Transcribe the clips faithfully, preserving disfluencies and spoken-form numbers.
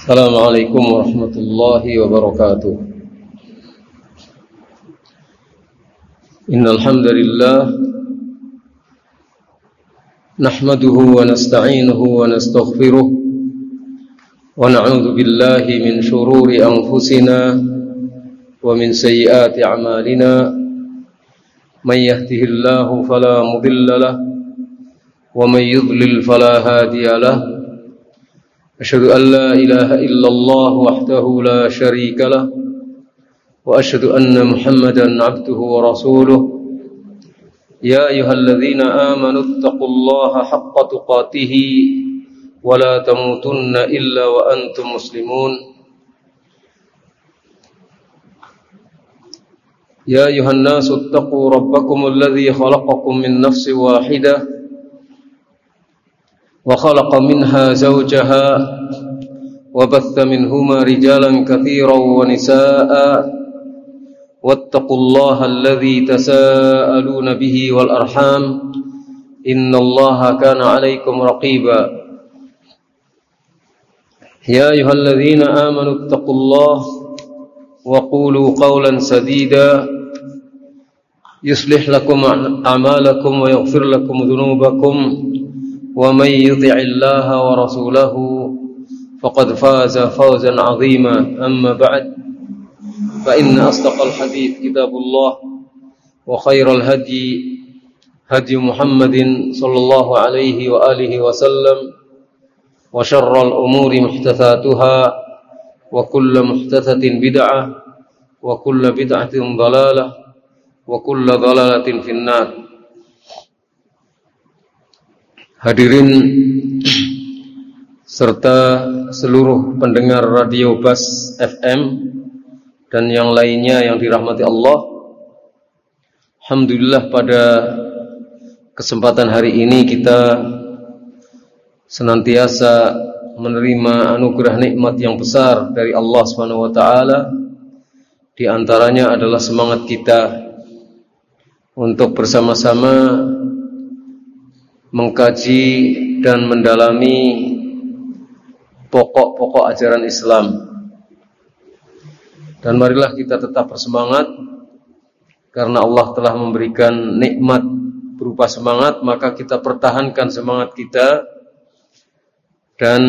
Assalamualaikum warahmatullahi wabarakatuh. Innal hamdalillah nahmaduhu wa nasta'inuhu wa nastaghfiruh wa na'udzu billahi min shururi anfusina wa min sayyiati a'malina. May yahdihillahu fala mudilla lahu wa may yudlil fala hadiya lahu. أشهد أن لا إله إلا الله وحده لا شريك له وأشهد أن محمدا عبده ورسوله يا أيها الذين آمنوا اتقوا الله حق تقاته ولا تموتن إلا وأنتم مسلمون يا أيها الناس اتقوا ربكم الذي خلقكم من نفس واحدة وخلق منها زوجها وبث منهما رجالا كثيرا ونساء واتقوا الله الذي تساءلون به والأرحام إن الله كان عليكم رقيبا يا أيها الذين آمنوا اتقوا الله وقولوا قولا سديدا يصلح لكم أعمالكم ويغفر لكم ذنوبكم ومن يطع الله ورسوله فقد فاز فوزا عظيما أما بعد فإن أصدق الحديث كتاب الله وخير الهدي هدي محمد صلى الله عليه وآله وسلم وشر الأمور محدثاتها وكل محدثة بدعة وكل بدعة ضلالة وكل ضلالة في النار. Hadirin serta seluruh pendengar Radio Bas F M dan yang lainnya yang dirahmati Allah. Alhamdulillah pada kesempatan hari ini kita senantiasa menerima anugerah nikmat yang besar dari Allah Subhanahu wa taala. Di antaranya adalah semangat kita untuk bersama-sama mengkaji dan mendalami pokok-pokok ajaran Islam. Dan marilah kita tetap bersemangat karena Allah telah memberikan nikmat berupa semangat, maka kita pertahankan semangat kita dan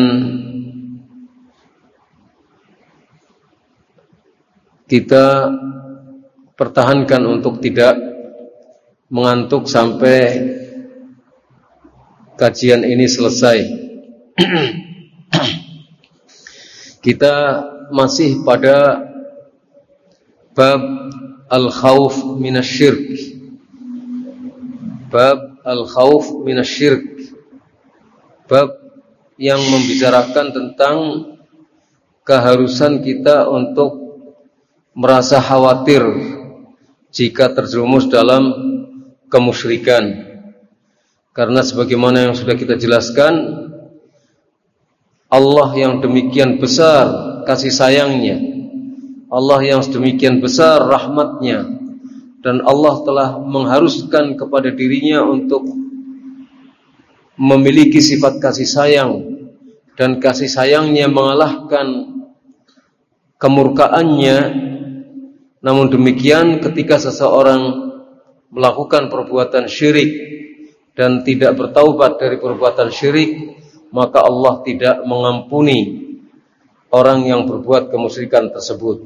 kita pertahankan untuk tidak mengantuk sampai kajian ini selesai. Kita masih pada bab al-khauf minasyirk. Bab al-khauf minasyirk. Bab yang membicarakan tentang keharusan kita untuk merasa khawatir jika terjerumus dalam kemusyrikan. Karena sebagaimana yang sudah kita jelaskan, Allah yang demikian besar kasih sayangnya, Allah yang sedemikian besar rahmatnya, dan Allah telah mengharuskan kepada dirinya untuk memiliki sifat kasih sayang, dan kasih sayangnya mengalahkan kemurkaannya. Namun demikian ketika seseorang melakukan perbuatan syirik dan tidak bertaubat dari perbuatan syirik, maka Allah tidak mengampuni orang yang berbuat kemusyrikan tersebut.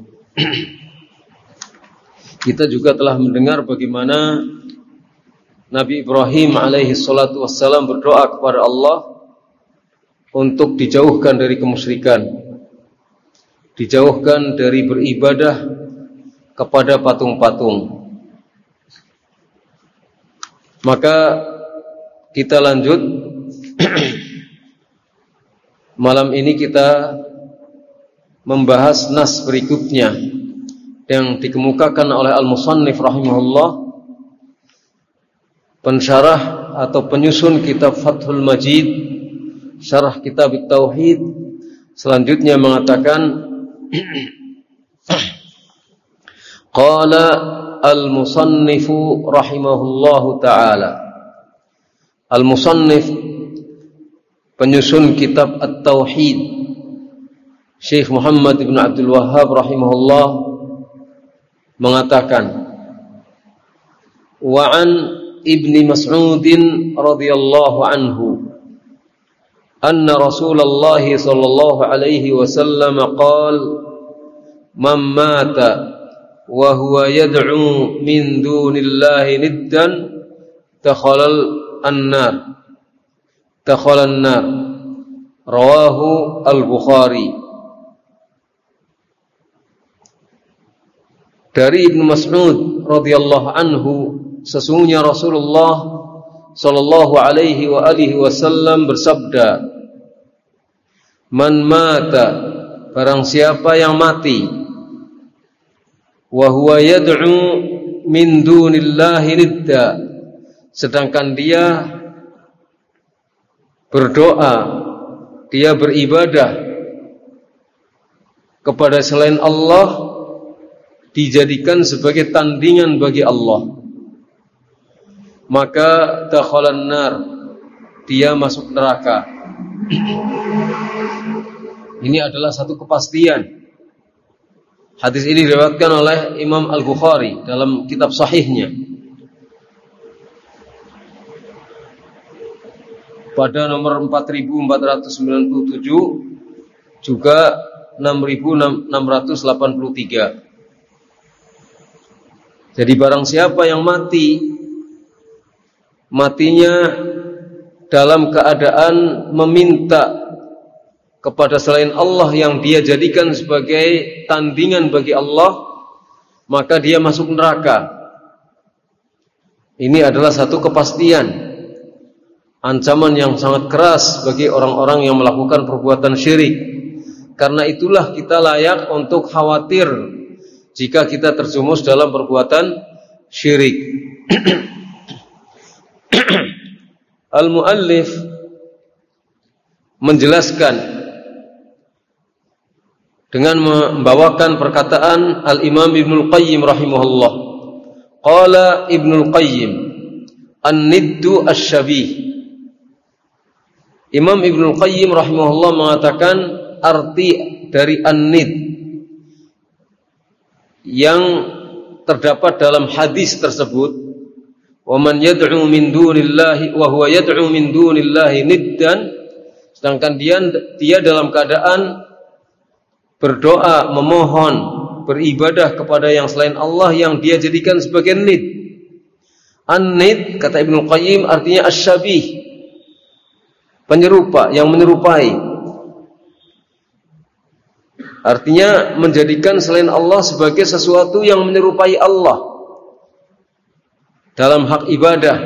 Kita juga telah mendengar bagaimana Nabi Ibrahim alaihi salatu wassalam berdoa kepada Allah untuk dijauhkan dari kemusyrikan, dijauhkan dari beribadah kepada patung-patung. Maka kita lanjut. Malam ini kita membahas nas berikutnya yang dikemukakan oleh al-musannif rahimahullah, pensyarah atau penyusun kitab Fathul Majid, syarah kitab Tauhid. Selanjutnya mengatakan qala al-musannifu rahimahullahu ta'ala. Al-musannif penyusun kitab At-Tauhid, Syekh Muhammad ibn Abdul Wahhab rahimahullah mengatakan, wa an Ibni Mas'udin radhiyallahu anhu anna Rasulullah sallallahu alaihi wasallam qala man mata wa huwa yad'u min dunillahi niddan takhalal an-nar takhalan nar rawahu al-Bukhari. Dari Ibnu Mas'ud radhiyallahu anhu, sesungguhnya Rasulullah sallallahu alaihi wa alihi wasallam bersabda, man mata, barang siapa yang mati, wa huwa yad'u min dunillahi nidda, sedangkan dia berdoa, dia beribadah kepada selain Allah, dijadikan sebagai tandingan bagi Allah, maka dakhalan nar, dia masuk neraka. Ini adalah satu kepastian. Hadis ini diriwayatkan oleh Imam Al-Bukhari dalam kitab sahihnya pada nomor empat ribu empat ratus sembilan puluh tujuh, juga enam ribu enam ratus delapan puluh tiga. Jadi barang siapa yang mati, matinya dalam keadaan meminta kepada selain Allah yang dia jadikan sebagai tandingan bagi Allah, maka dia masuk neraka. Ini adalah satu kepastian, ancaman yang sangat keras bagi orang-orang yang melakukan perbuatan syirik. Karena itulah kita layak untuk khawatir jika kita terjumus dalam perbuatan syirik. Al-muallif menjelaskan dengan membawakan perkataan Al-Imam Ibnul Qayyim rahimahullah. Qala Ibnul Qayyim, an-niddu asy-syabih. Imam Ibnul Qayyim rahimahullah mengatakan arti dari an-nid yang terdapat dalam hadis tersebut, wa man yad'u min dunillahi wa huwa yad'u min dunillahi niddan, sedangkan dia dia dalam keadaan berdoa, memohon, beribadah kepada yang selain Allah yang dia jadikan sebagai nid. An-nid, kata Ibnu Qayyim, artinya asy-syabih, penyerupa, yang menyerupai. Artinya menjadikan selain Allah sebagai sesuatu yang menyerupai Allah dalam hak ibadah.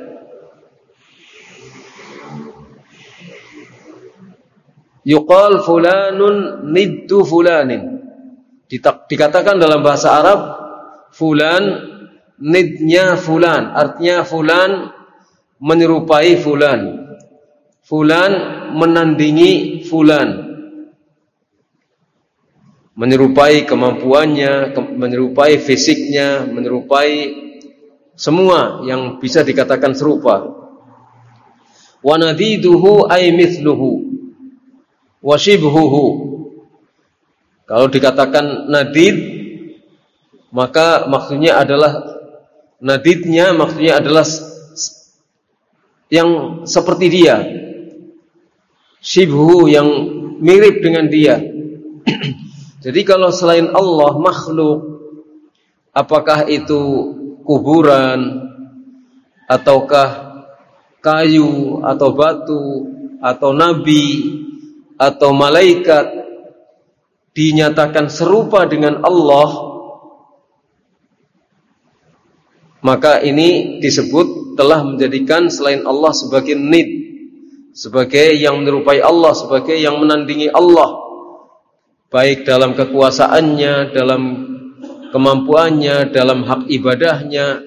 Yuqal fulanun niddu fulanin. Dikatakan dalam bahasa Arab, fulan nidnya fulan, artinya fulan menyerupai fulan, fulan menandingi fulan, menyerupai kemampuannya, menyerupai fisiknya, menyerupai semua yang bisa dikatakan serupa. Wa nadiduhu ay mithluhu wa shibhuhu. Kalau dikatakan nadid, maka maksudnya adalah nadidnya, maksudnya adalah yang seperti dia, shibhu yang mirip dengan dia. Jadi kalau selain Allah makhluk, apakah itu kuburan, ataukah kayu, atau batu, atau nabi, atau malaikat, dinyatakan serupa dengan Allah, maka ini disebut telah menjadikan selain Allah sebagai nid, sebagai yang menyerupai Allah, sebagai yang menandingi Allah, baik dalam kekuasaannya, dalam kemampuannya, dalam hak ibadahnya.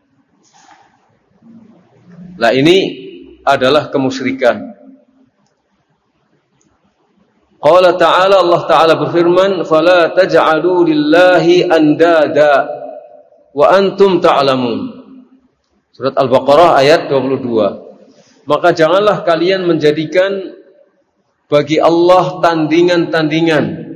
Nah, ini adalah kemusyrikan. Qala ta'ala, Allah Ta'ala berfirman, "Fala taj'alu lillahi andada wa antum ta'lamun." Surat Al-Baqarah ayat dua puluh dua. Maka janganlah kalian menjadikan bagi Allah tandingan-tandingan,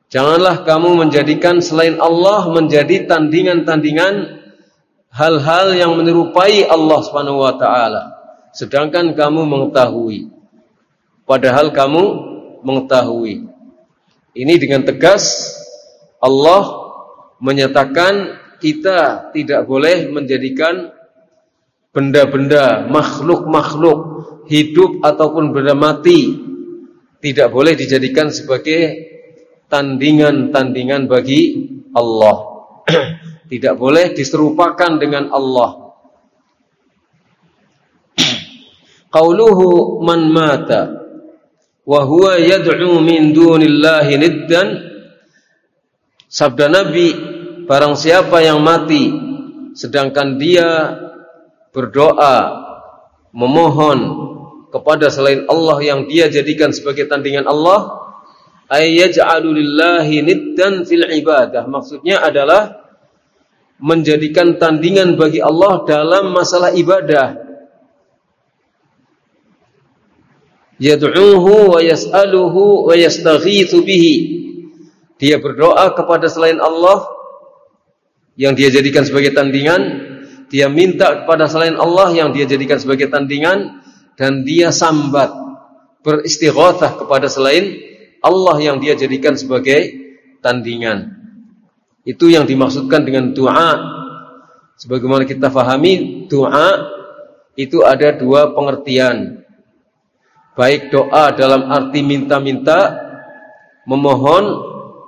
Janganlah kamu menjadikan selain Allah menjadi tandingan-tandingan hal-hal yang menyerupai Allah Subhanahu wa taala, sedangkan kamu mengetahui. Padahal kamu mengetahui. Ini dengan tegas Allah menyatakan kita tidak boleh menjadikan benda-benda, makhluk-makhluk hidup ataupun benda mati tidak boleh dijadikan sebagai tandingan-tandingan bagi Allah. Tidak boleh diserupakan dengan Allah. Qauluhu man mata wa huwa yad'u min dunillahi niddan. Sabda Nabi, barang siapa yang mati sedangkan dia berdoa memohon kepada selain Allah yang dia jadikan sebagai tandingan Allah, ay yaj'alu lillahi niddan fil ibadah. Maksudnya adalah menjadikan tandingan bagi Allah dalam masalah ibadah. Yad'uhu wa yas'aluhu wa yastaghitsu bihi. Dia berdoa kepada selain Allah yang dia jadikan sebagai tandingan, dia minta kepada selain Allah yang dia jadikan sebagai tandingan, dan dia sambat beristighatsah kepada selain Allah yang dia jadikan sebagai tandingan. Itu yang dimaksudkan dengan doa. Sebagaimana kita fahami, doa itu ada dua pengertian. Baik doa dalam arti minta-minta, memohon,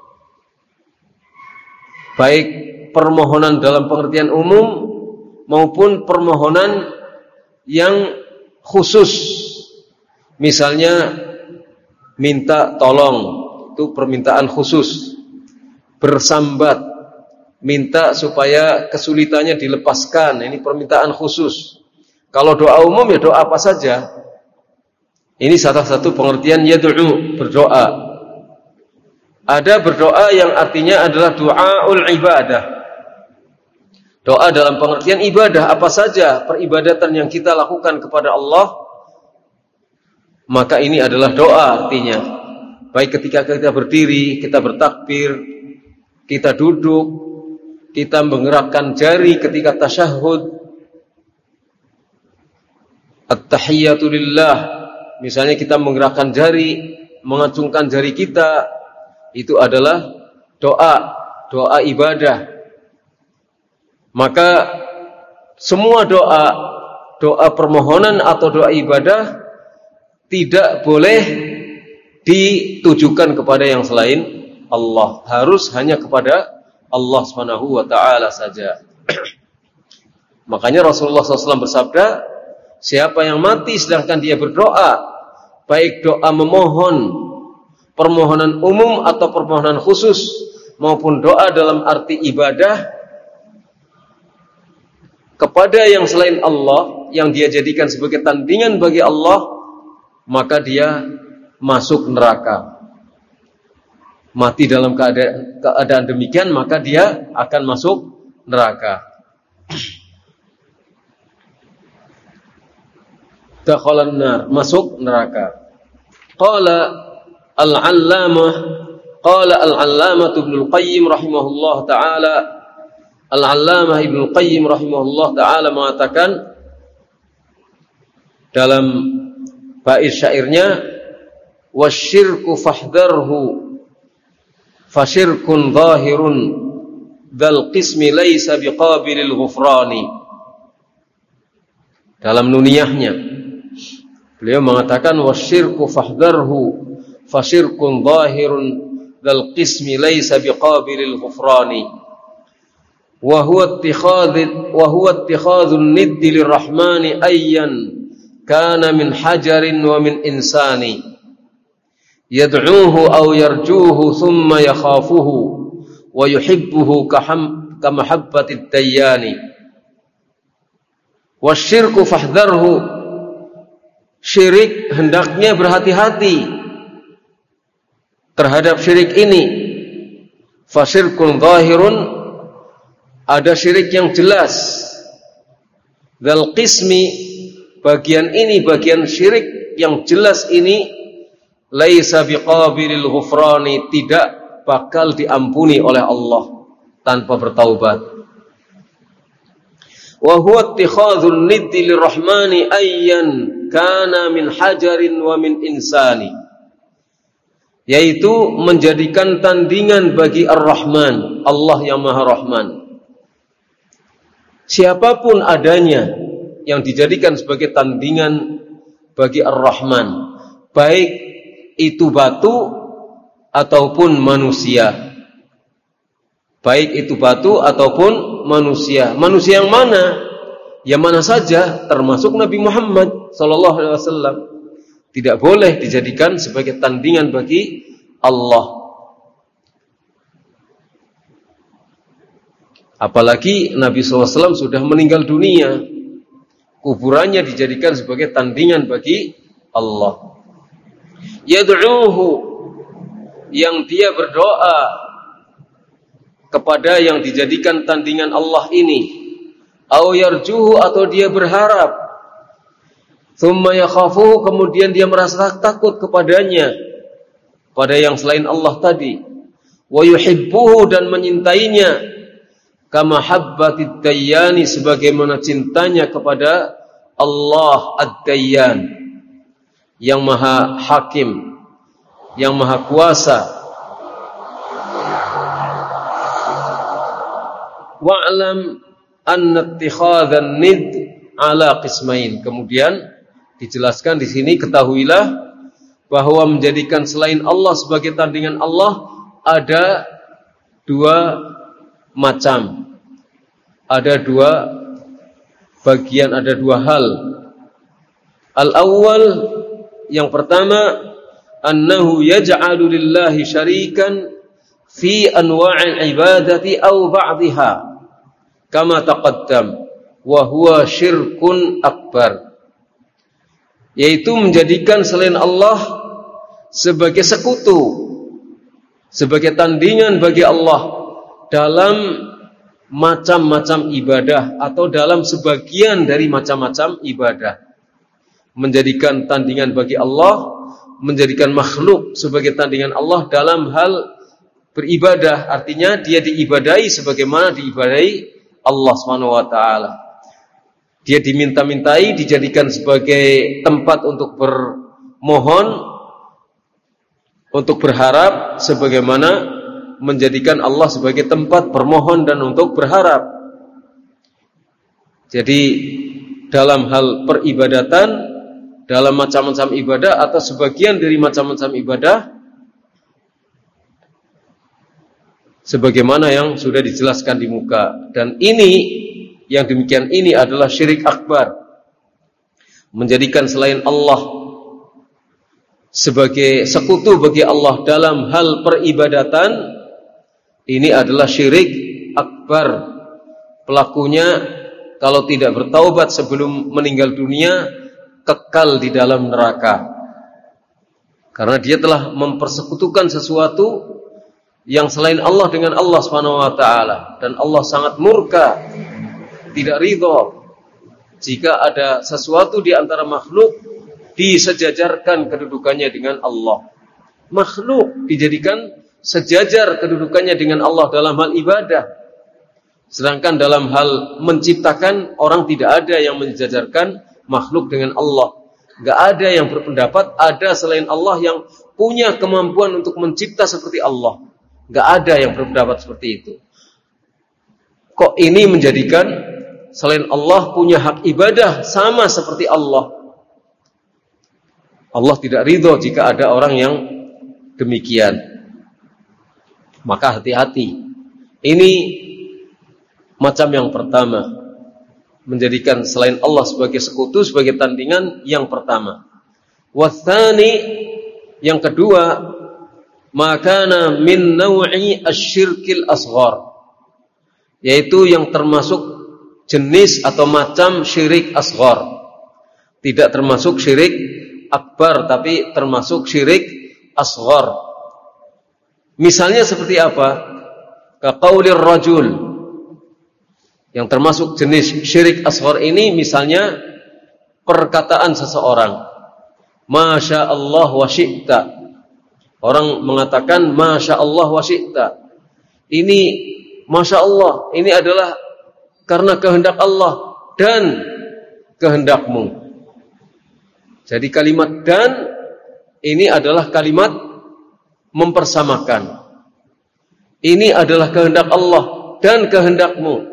baik permohonan dalam pengertian umum maupun permohonan yang khusus. Misalnya minta tolong, itu permintaan khusus. Bersambat, minta supaya kesulitannya dilepaskan, ini permintaan khusus. Kalau doa umum ya doa apa saja. Ini salah satu pengertian yad'u, berdoa. Ada berdoa yang artinya adalah du'aul ibadah. Doa dalam pengertian ibadah, apa saja peribadatan yang kita lakukan kepada Allah, maka ini adalah doa artinya. Baik ketika kita berdiri, kita bertakbir, kita duduk, kita menggerakkan jari ketika tasyahud, at-tahiyyatu lillah. Misalnya kita menggerakkan jari, mengacungkan jari kita, itu adalah doa, doa ibadah. Maka semua doa, doa permohonan atau doa ibadah tidak boleh ditujukan kepada yang selain Allah, harus hanya kepada Allah Subhanahu wa taala saja. Makanya Rasulullah shallallahu alaihi wasallam bersabda, siapa yang mati sedangkan dia berdoa, baik doa memohon, permohonan umum atau permohonan khusus, maupun doa dalam arti ibadah kepada yang selain Allah, yang dia jadikan sebagai tandingan bagi Allah, maka dia masuk neraka. Mati dalam keadaan, keadaan demikian, maka dia akan masuk neraka. Dakhalan nar, masuk neraka. Qala al-allamah qala al-allamah Ibnu Qayyim rahimahullah taala, al-allamah Ibnu Qayyim rahimahullah taala mengatakan dalam bait syairnya, wasyirku fahdharhu fasyirkun zahirun dzal qismi laisa biqabilil ghufrani. Dalam nuniyahnya beliau mengatakan, wasyirku fahdharhu fasyirkun zahirun dzal qismi laisa biqabilil ghufrani wa huwa ittikhadhu wa huwa ittikhadhun niddi lirrahmani ayyan kana min hajarin wa min insani yad'uuhu aw yarjuuhu thumma yakhafuhu wa yuhibbuhu kamahabbatid dayyani. Wasyirku fahdharhu, syirik hendaknya berhati-hati terhadap syirik ini. Fasyirkun zahirun, ada syirik yang jelas. Dzal qismi, bagian ini, bagian syirik yang jelas ini, laisa biqabilil ghufrani, tidak bakal diampuni oleh Allah tanpa bertaubat. Wa huwa ittikhadhun niddi lirrahmani ayyan kana min hajarin wa min insani, yaitu menjadikan tandingan bagi Ar-Rahman, Allah yang Maha Rahman. Siapapun adanya yang dijadikan sebagai tandingan bagi Ar-Rahman, baik itu batu ataupun manusia. Baik itu batu ataupun manusia. Manusia yang mana? Yang mana saja, termasuk Nabi Muhammad sallallahu alaihi wasallam. Tidak boleh dijadikan sebagai tandingan bagi Allah. Apalagi Nabi sallallahu alaihi wasallam sudah meninggal dunia, kuburannya dijadikan sebagai tandingan bagi Allah. Yad'uhu, yang dia berdoa kepada yang dijadikan tandingan Allah ini, au yarjuhu, atau dia berharap, thumma yakhafuhu, kemudian dia merasa takut kepadanya, pada yang selain Allah tadi, wa yuhibbuhu, dan menyintainya, kama habbatid dayyani, sebagaimana cintanya kepada Allah ad-dayyan, yang maha hakim, yang maha kuasa. Wa'lam anna ittikhadhan nid ala qismain. Kemudian dijelaskan di sini, ketahuilah bahwa menjadikan selain Allah sebagai tandingan Allah ada dua macam. Ada dua bagian, ada dua hal. Al-awwal, yang pertama, annahu yaj'alu lillahi syarikan fi anwa'il ibadati aw ba'dihha, kama taqaddam, wa huwa syirkun akbar, yaitu menjadikan selain Allah sebagai sekutu, sebagai tandingan bagi Allah dalam macam-macam ibadah atau dalam sebagian dari macam-macam ibadah. Menjadikan tandingan bagi Allah, menjadikan makhluk sebagai tandingan Allah dalam hal beribadah, artinya dia diibadahi sebagaimana diibadahi Allah subhanahu wa ta'ala. Dia diminta-mintai, dijadikan sebagai tempat untuk bermohon, untuk berharap, sebagaimana menjadikan Allah sebagai tempat bermohon dan untuk berharap. Jadi dalam hal peribadatan, dalam macam-macam ibadah atau sebagian dari macam-macam ibadah, sebagaimana yang sudah dijelaskan di muka. Dan ini, yang demikian ini adalah syirik akbar. Menjadikan selain Allah sebagai sekutu bagi Allah dalam hal peribadatan, ini adalah syirik akbar. Pelakunya kalau tidak bertaubat sebelum meninggal dunia, kekal di dalam neraka. Karena dia telah mempersekutukan sesuatu yang selain Allah dengan Allah subhanahu wa ta'ala. Dan Allah sangat murka, tidak ridha jika ada sesuatu di antara makhluk disejajarkan kedudukannya dengan Allah. Makhluk dijadikan sejajar kedudukannya dengan Allah dalam hal ibadah, sedangkan dalam hal menciptakan, orang tidak ada yang mensejajarkan makhluk dengan Allah. Gak ada yang berpendapat ada selain Allah yang punya kemampuan untuk mencipta seperti Allah. Gak ada yang berpendapat seperti itu. Kok ini menjadikan selain Allah punya hak ibadah sama seperti Allah? Allah tidak ridho jika ada orang yang demikian. Maka hati-hati. Ini macam yang pertama, menjadikan selain Allah sebagai sekutu, sebagai tandingan yang pertama. Wathani, yang kedua, makana min naw'i asyirkil asghar, yaitu yang termasuk jenis atau macam syirik asghar. Tidak termasuk syirik akbar, tapi termasuk syirik asghar. Misalnya seperti apa? Kaqaulir rajul, yang termasuk jenis syirik asghar ini, misalnya perkataan seseorang, Masya Allah wa syi'ta, Orang mengatakan Masya Allah wa syi'ta. Ini Masya Allah, ini adalah karena kehendak Allah dan kehendakmu. Jadi kalimat dan ini adalah kalimat mempersamakan. Ini adalah kehendak Allah dan kehendakmu.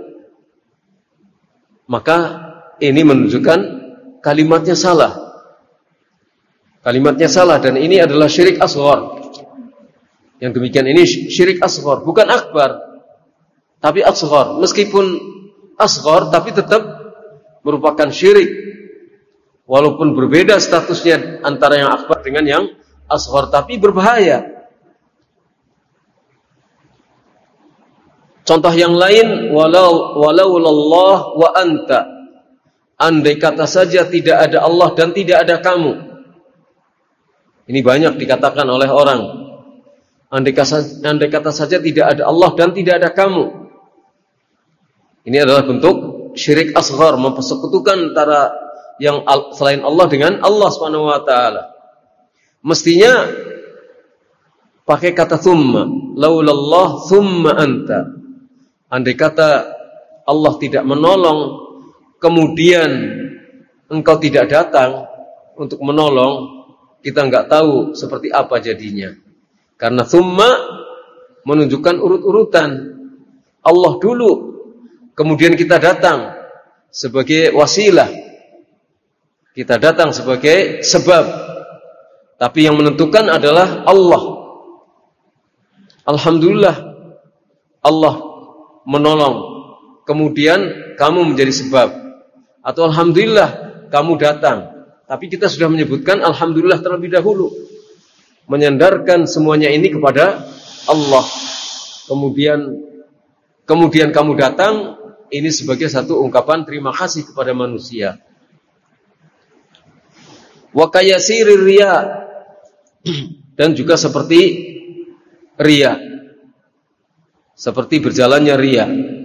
Maka ini menunjukkan kalimatnya salah. Kalimatnya salah dan ini adalah syirik asghar. Yang demikian ini syirik asghar, bukan akbar, tapi asghar. Meskipun asghar tapi tetap merupakan syirik. Walaupun berbeda statusnya antara yang akbar dengan yang asghar, tapi berbahaya. Contoh yang lain, walau walaulallah wa anta. Andai kata saja tidak ada Allah dan tidak ada kamu. Ini banyak dikatakan oleh orang. Andai kata, andai kata saja tidak ada Allah dan tidak ada kamu. Ini adalah bentuk syirik asghar, mempersekutukan antara yang selain Allah dengan Allah Subhanahu wa taala. Mestinya pakai kata thumma, laulallah thumma anta. Andai kata Allah tidak menolong, kemudian engkau tidak datang untuk menolong, kita enggak tahu seperti apa jadinya. Karena thumma menunjukkan urut-urutan. Allah dulu, kemudian kita datang sebagai wasilah. Kita datang sebagai sebab. Tapi yang menentukan adalah Allah. Alhamdulillah Allah menolong, kemudian kamu menjadi sebab. Atau alhamdulillah kamu datang. Tapi kita sudah menyebutkan alhamdulillah terlebih dahulu, menyandarkan semuanya ini kepada Allah. Kemudian kemudian kamu datang, ini sebagai satu ungkapan terima kasih kepada manusia. Wa kayasirir riya, dan juga seperti riya, seperti berjalannya riya.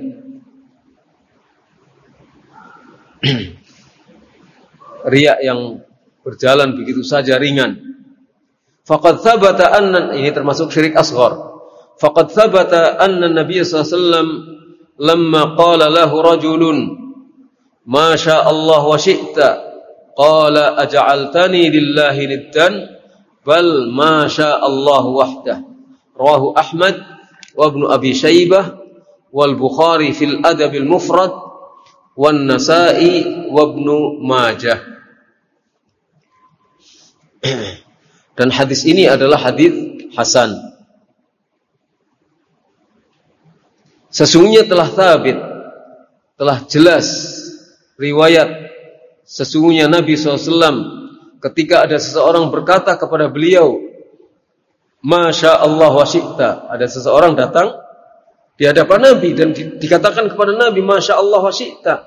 Riya yang berjalan begitu saja ringan. Faqad thabata anna, ini termasuk syirik asghar. Faqad thabata anna Nabi sallallahu alaihi wasallam lamma qala lahu rajulun ma syaa Allah wa syi'ta qala aj'altani lillahi niddan bal ma syaa Allah wahdah. Rawahu Ahmad wa Ibnu Abi Syaibah wal Bukhari fil Adab al Mufrad wan Nasa'i wa Ibnu Majah. Dan hadis ini adalah hadis hasan. Sesungguhnya telah thabit, telah jelas riwayat, sesungguhnya Nabi shallallahu alaihi wasallam ketika ada seseorang berkata kepada beliau, Masya Allah wa syi'ta, ada seseorang datang di hadapan Nabi dan di, dikatakan kepada Nabi, Masya Allah wa syi'ta.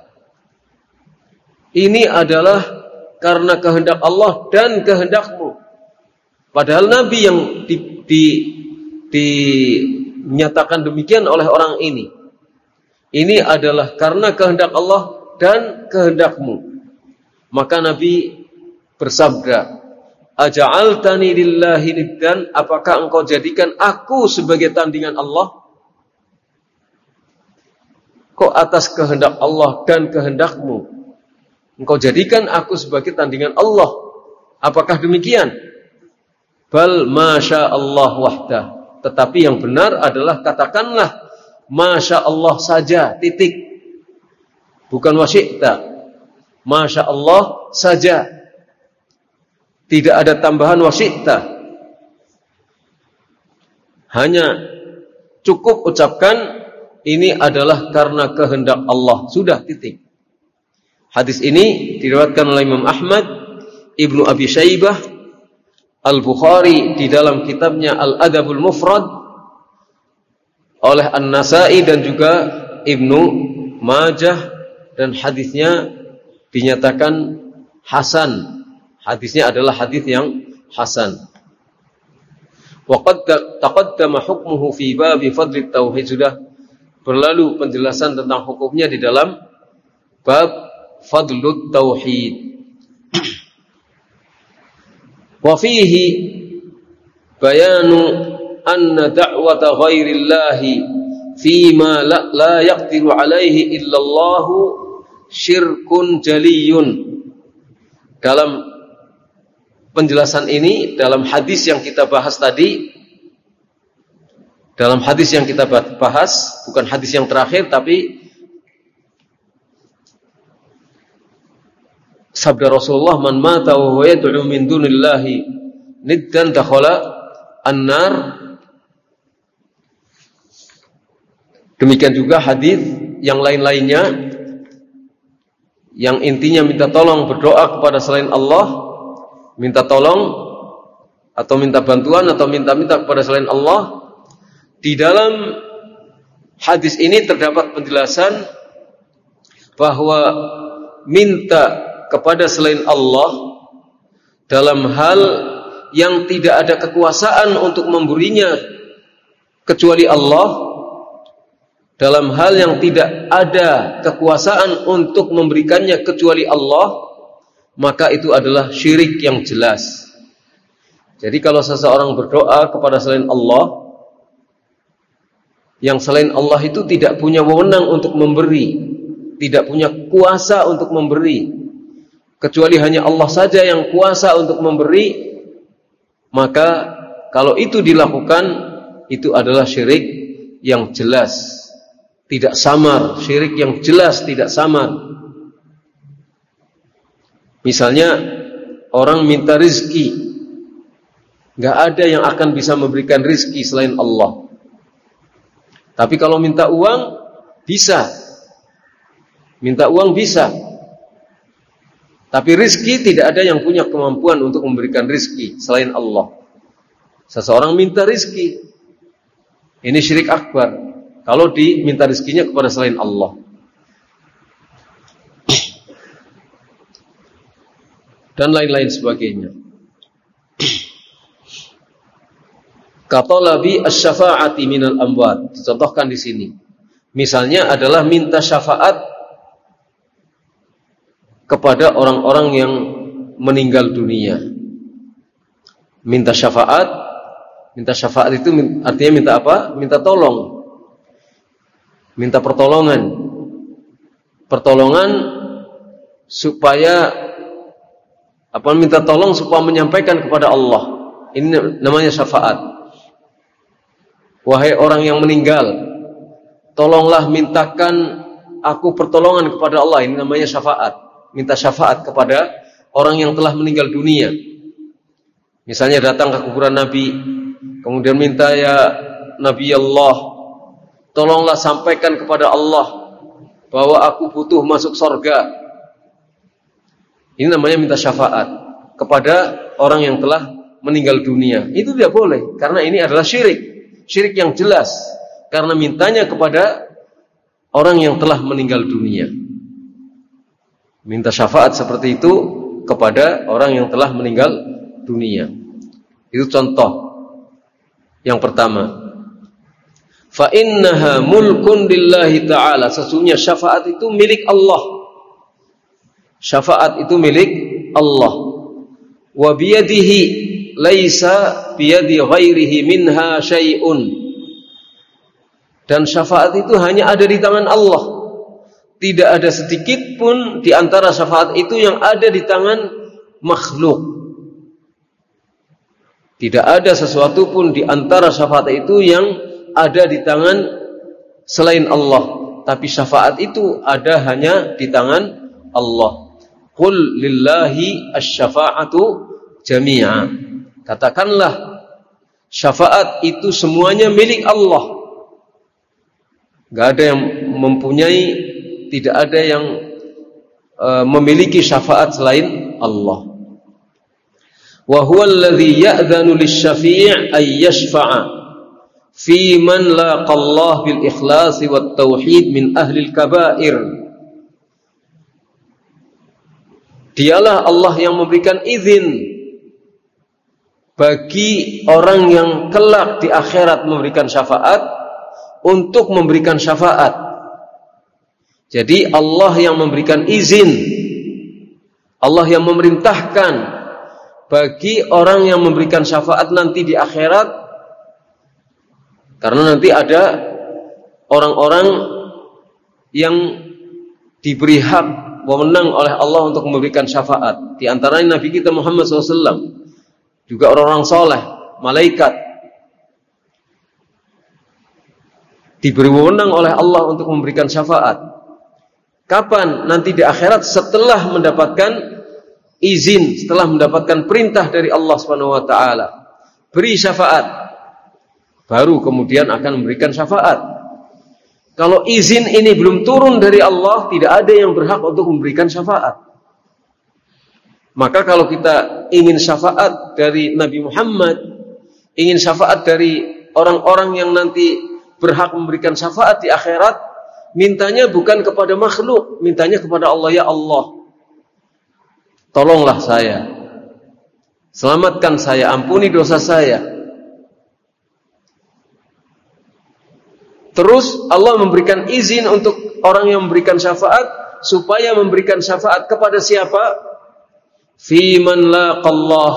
Ini adalah karena kehendak Allah dan kehendakmu. Padahal Nabi yang di, di, dinyatakan demikian oleh orang ini. Ini adalah karena kehendak Allah dan kehendakmu. Maka Nabi bersabda, Aja'altani lillahi niddan, apakah engkau jadikan aku sebagai tandingan Allah? Kok atas kehendak Allah dan kehendakmu engkau jadikan aku sebagai tandingan Allah? Apakah demikian? Bal masya Allah wahdah. Tetapi yang benar adalah katakanlah Masya Allah saja, titik. Bukan wasyi'ta. Masya Allah saja. Tidak ada tambahan wasyi'ta. Hanya cukup ucapkan ini adalah karena kehendak Allah. Sudah, titik. Hadis ini diriwayatkan oleh Imam Ahmad, Ibnu Abi Syaibah, Al-Bukhari di dalam kitabnya Al-Adabul Mufrad, oleh An-Nasa'i dan juga Ibnu Majah, dan hadisnya dinyatakan hasan. Hadisnya adalah hadis yang hasan. Wa qad taqaddama hukmuhu fi babi fadli tauhid, sudah berlalu penjelasan tentang hukumnya di dalam bab fadlut tauhid. Wa fihi, bayanu anna da'wata ghairillahi fima la, la yaqdiru alaihi illallahu syirkun jaliyun. Dalam penjelasan ini, dalam hadis yang kita bahas tadi, dalam hadis yang kita bahas, bukan hadis yang terakhir, tapi sabda Rasulullah, man mata wa huwa yad'u min dunillahi niddan dakhala an-nar. Demikian juga hadis yang lain-lainnya yang intinya minta tolong, berdoa kepada selain Allah, minta tolong atau minta bantuan atau minta-minta kepada selain Allah. Di dalam hadis ini terdapat penjelasan bahwa minta kepada selain Allah dalam hal yang tidak ada kekuasaan untuk memberinya kecuali Allah, dalam hal yang tidak ada kekuasaan untuk memberikannya kecuali Allah, maka itu adalah syirik yang jelas. Jadi kalau seseorang berdoa kepada selain Allah, yang selain Allah itu tidak punya wewenang untuk memberi, tidak punya kuasa untuk memberi, kecuali hanya Allah saja yang kuasa untuk memberi, maka kalau itu dilakukan, itu adalah syirik yang jelas, tidak samar, syirik yang jelas tidak samar. Misalnya orang minta rizki, gak ada yang akan bisa memberikan rizki selain Allah. Tapi kalau minta uang, bisa. Minta uang bisa. Tapi rizki tidak ada yang punya kemampuan untuk memberikan rizki selain Allah. Seseorang minta rizki, ini syirik akbar kalau diminta rizkinya kepada selain Allah. Dan lain-lain sebagainya. Katalabi asy-syafa'ati minal amwat, dicontohkan di sini. Misalnya adalah minta syafaat kepada orang-orang yang meninggal dunia. Minta syafaat, minta syafaat itu artinya minta apa? Minta tolong. Minta pertolongan. Pertolongan supaya apa? Minta tolong supaya menyampaikan kepada Allah. Ini namanya syafaat. Wahai orang yang meninggal, tolonglah mintakan aku pertolongan kepada Allah. Ini namanya syafaat. Minta syafaat kepada orang yang telah meninggal dunia. Misalnya datang ke kuburan Nabi, kemudian minta, ya Nabi Allah, tolonglah sampaikan kepada Allah bahwa aku butuh masuk surga. Ini namanya minta syafaat kepada orang yang telah meninggal dunia. Itu tidak boleh, karena ini adalah syirik. Syirik yang jelas, karena mintanya kepada orang yang telah meninggal dunia. Minta syafaat seperti itu kepada orang yang telah meninggal dunia. Itu contoh yang pertama. Fa innaha mulkun lillahi ta'ala. Sesungguhnya syafaat itu milik Allah. Syafaat itu milik Allah. Wa biyadihi laisa biyadi ghairihi minha syai'un. Dan syafaat itu hanya ada di tangan Allah. Tidak ada sedikit pun di antara syafaat itu yang ada di tangan makhluk. Tidak ada sesuatu pun di antara syafaat itu yang ada di tangan selain Allah. Tapi syafaat itu ada hanya di tangan Allah. Qul lillahi asy-syafa'atu jami'a. Katakanlah, syafaat itu semuanya milik Allah. Gak ada yang mempunyai, tidak ada yang uh, memiliki syafaat selain Allah. Wa huwa alladhi ya'dhanu lisy-syafi' ay yashfa'a fi man laqa Allah bil ikhlasi wat tauhid min ahli al-kaba'ir. Dialah Allah yang memberikan izin bagi orang yang kelak di akhirat memberikan syafaat untuk memberikan syafaat. Jadi Allah yang memberikan izin, Allah yang memerintahkan bagi orang yang memberikan syafaat nanti di akhirat, karena nanti ada orang-orang yang diberi hak wewenang oleh Allah untuk memberikan syafaat. Di antaranya Nabi kita Muhammad shallallahu alaihi wasallam, juga orang-orang soleh, malaikat, diberi wewenang oleh Allah untuk memberikan syafaat. Kapan? Nanti di akhirat, setelah mendapatkan izin, setelah mendapatkan perintah dari Allah Subhanahu wa taala, beri syafaat, baru kemudian akan memberikan syafaat. Kalau izin ini belum turun dari Allah, tidak ada yang berhak untuk memberikan syafaat. Maka kalau kita ingin syafaat dari Nabi Muhammad, ingin syafaat dari orang-orang yang nanti berhak memberikan syafaat di akhirat, mintanya bukan kepada makhluk, mintanya kepada Allah. Ya Allah, tolonglah saya, selamatkan saya, ampuni dosa saya. Terus Allah memberikan izin untuk orang yang memberikan syafaat, supaya memberikan syafaat kepada siapa? Fi man laqallah,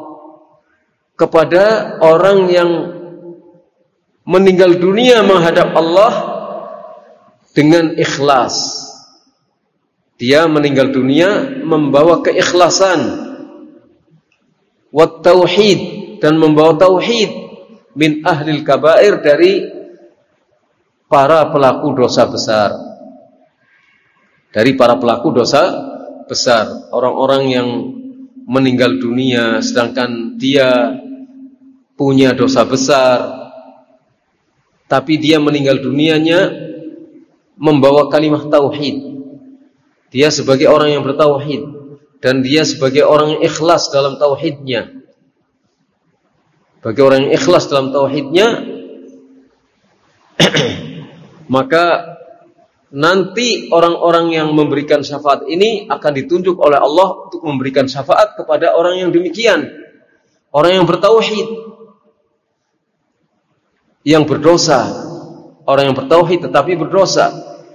kepada orang yang meninggal dunia menghadap Allah dengan ikhlas. Dia meninggal dunia membawa keikhlasan, wat tauhid, dan membawa tauhid, min ahlil kabair, dari para pelaku dosa besar. Dari para pelaku dosa besar, orang-orang yang meninggal dunia sedangkan dia punya dosa besar, tapi dia meninggal dunianya membawa kalimat tauhid. Dia sebagai orang yang bertauhid, dan dia sebagai orang yang ikhlas dalam tauhidnya. Bagi orang yang ikhlas dalam tauhidnya, maka nanti orang-orang yang memberikan syafaat ini akan ditunjuk oleh Allah untuk memberikan syafaat kepada orang yang demikian, orang yang bertauhid, yang berdosa, orang yang bertauhid tetapi berdosa.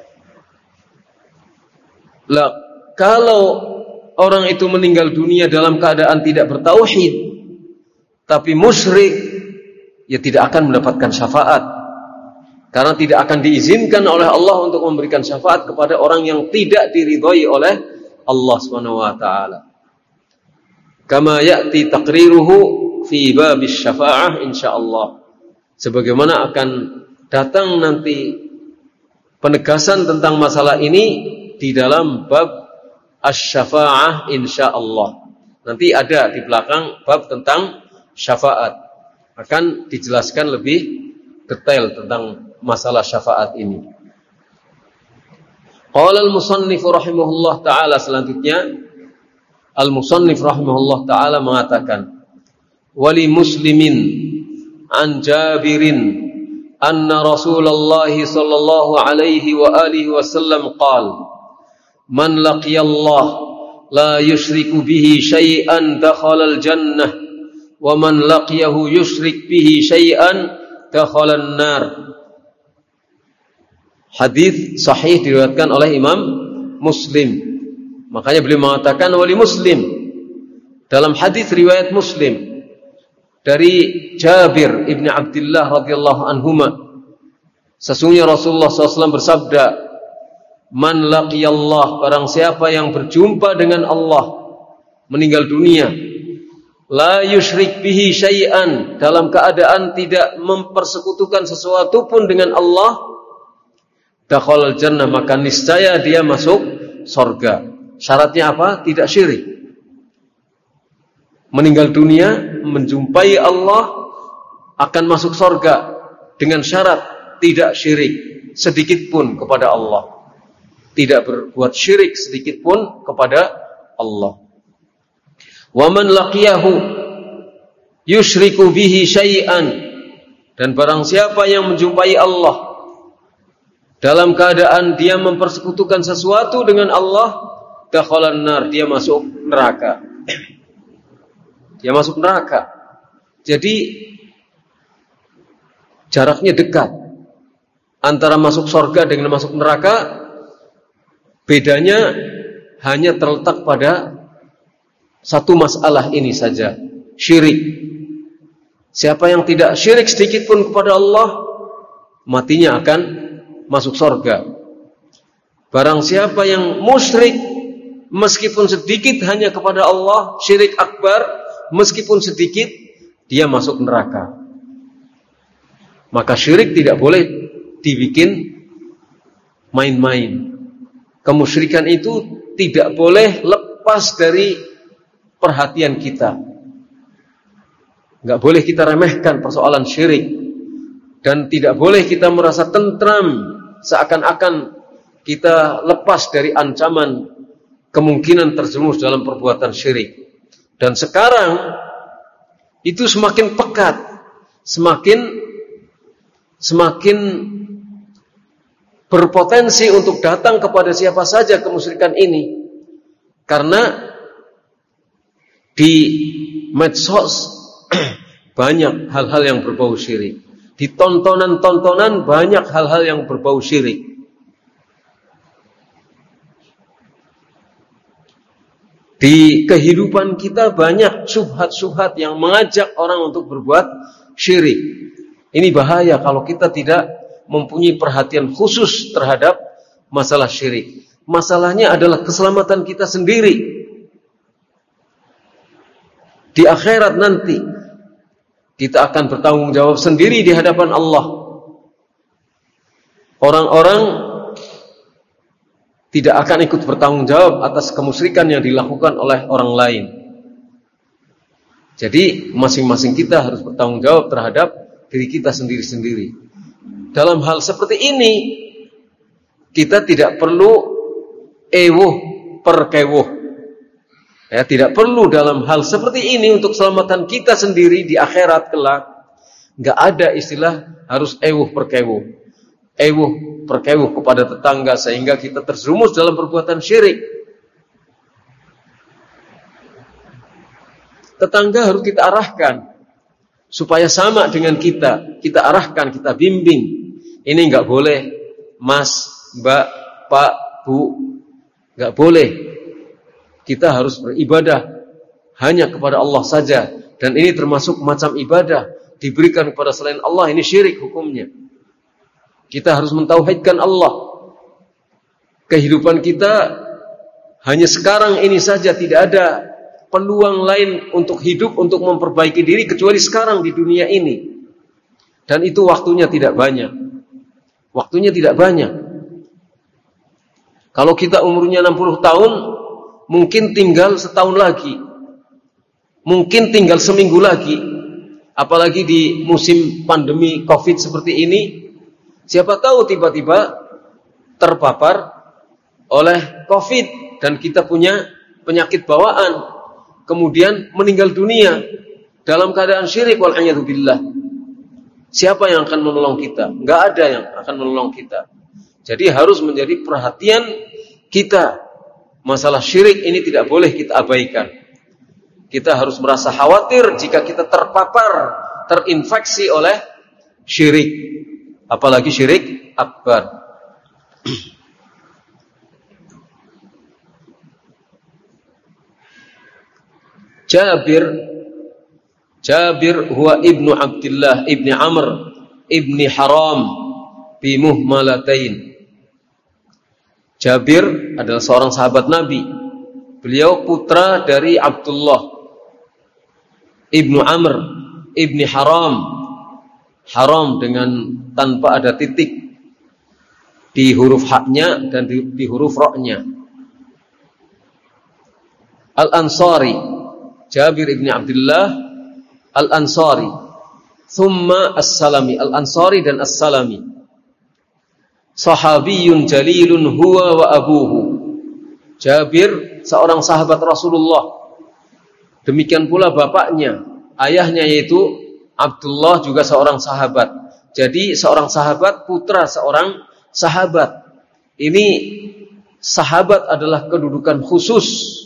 Lah, kalau orang itu meninggal dunia dalam keadaan tidak bertauhid tapi musyrik, ya tidak akan mendapatkan syafaat, karena tidak akan diizinkan oleh Allah untuk memberikan syafaat kepada orang yang tidak diridhai oleh Allah Subhanahu wa taala. Kama ya'ti taqriruhu fi babis syafa'ah insyaallah. Sebagaimana akan datang nanti penegasan tentang masalah ini di dalam bab asy-syafa'ah insyaallah. Nanti ada di belakang bab tentang syafaat, akan dijelaskan lebih detail tentang masalah syafaat ini. Qala al-musannif rahimahullah taala, selanjutnya al-musannif rahimahullah taala mengatakan, wali muslimin an Jabirin anna Rasulullah sallallahu alaihi wa alihi wasallam qala man laqiyallah la yusyriku bihi syai'an dakhala al-jannah wa man laqiyahu yusyrik bihi syai'an dakhala an-nar. Hadis sahih diriwayatkan oleh Imam Muslim. Makanya beliau mengatakan wali Muslim dalam hadis riwayat Muslim dari Jabir ibn Abdullah radhiyallahu anhuma, sesungguhnya Rasulullah shallallahu alaihi wasallam bersabda, man laqiyallah, barang siapa yang berjumpa dengan Allah meninggal dunia, la yusyrik bihi syai'an, dalam keadaan tidak mempersekutukan sesuatu pun dengan Allah, dakhalal jannah, maka niscaya dia masuk surga. Syaratnya apa? Tidak syirik. Meninggal dunia menjumpai Allah akan masuk surga dengan syarat tidak syirik sedikit pun kepada Allah, tidak berbuat syirik sedikit pun kepada Allah. Wa man laqiyahu yusyriku bihi syai'an, dan barang siapa yang menjumpai Allah dalam keadaan dia mempersekutukan sesuatu dengan Allah, dakhalan nar, dia masuk neraka. Dia masuk neraka. Jadi jaraknya dekat antara masuk surga dengan masuk neraka. Bedanya hanya terletak pada satu masalah ini saja, syirik. Siapa yang tidak syirik sedikit pun kepada Allah, matinya akan masuk surga. Barang siapa yang musyrik meskipun sedikit hanya kepada Allah, syirik akbar meskipun sedikit, dia masuk neraka. Maka syirik tidak boleh dibikin main-main. Kemusyrikan itu tidak boleh lepas dari perhatian kita. Enggak boleh kita remehkan persoalan syirik, dan tidak boleh kita merasa tentram seakan-akan kita lepas dari ancaman kemungkinan terjerumus dalam perbuatan syirik. Dan sekarang itu semakin pekat, semakin semakin berpotensi untuk datang kepada siapa saja kemusyrikan ini. Karena di medsos banyak hal-hal yang berbau syirik. Di tontonan-tontonan banyak hal-hal yang berbau syirik. Di kehidupan kita banyak syubhat-syubhat yang mengajak orang untuk berbuat syirik. Ini bahaya kalau kita tidak mempunyai perhatian khusus terhadap masalah syirik. Masalahnya adalah keselamatan kita sendiri. Di akhirat nanti kita akan bertanggung jawab sendiri di hadapan Allah. Orang-orang tidak akan ikut bertanggung jawab atas kemusyrikan yang dilakukan oleh orang lain. Jadi masing-masing kita harus bertanggung jawab terhadap diri kita sendiri-sendiri. Dalam hal seperti ini kita tidak perlu ewuh perkewuh. Ya, tidak perlu dalam hal seperti ini untuk keselamatan kita sendiri di akhirat kelak. Enggak ada istilah harus ewuh perkewuh. Ewuh perkewuh kepada tetangga sehingga kita terjerumus dalam perbuatan syirik. Tetangga harus kita arahkan supaya sama dengan kita. Kita arahkan, kita bimbing. Ini enggak boleh, Mas, Mbak, Pak, Bu. Enggak boleh. Kita harus beribadah hanya kepada Allah saja. Dan ini termasuk macam ibadah diberikan kepada selain Allah, ini syirik hukumnya. Kita harus mentauhidkan Allah. Kehidupan kita hanya sekarang ini saja, tidak ada peluang lain untuk hidup, untuk memperbaiki diri kecuali sekarang di dunia ini. Dan itu waktunya tidak banyak. Waktunya tidak banyak. Kalau kita umurnya enam puluh tahun, mungkin tinggal setahun lagi. Mungkin tinggal seminggu lagi. Apalagi di musim pandemi Covid seperti ini. Siapa tahu tiba-tiba terpapar oleh Covid dan kita punya penyakit bawaan, kemudian meninggal dunia dalam keadaan syirik wal'iyadzubillah. Siapa yang akan menolong kita? Enggak ada yang akan menolong kita. Jadi harus menjadi perhatian kita. Masalah syirik ini tidak boleh kita abaikan. Kita harus merasa khawatir jika kita terpapar, terinfeksi oleh syirik. Apalagi syirik akbar. Jabir Jabir huwa ibnu Abdullah ibni Amr ibni Haram bi muhmalatain. Jabir adalah seorang sahabat Nabi. Beliau putra dari Abdullah ibnu Amr ibni Haram. Haram dengan tanpa ada titik di huruf haknya dan di, di huruf roknya. Al-Ansari, Jabir ibni Abdullah Al-Ansari, thumma As-Salami. Al-Ansari dan As-Salami. Sahabiyun jalilun huwa wa abuhu. Jabir seorang sahabat Rasulullah. Demikian pula bapaknya, ayahnya yaitu Abdullah juga seorang sahabat. Jadi seorang sahabat putra seorang sahabat. Ini sahabat adalah kedudukan khusus.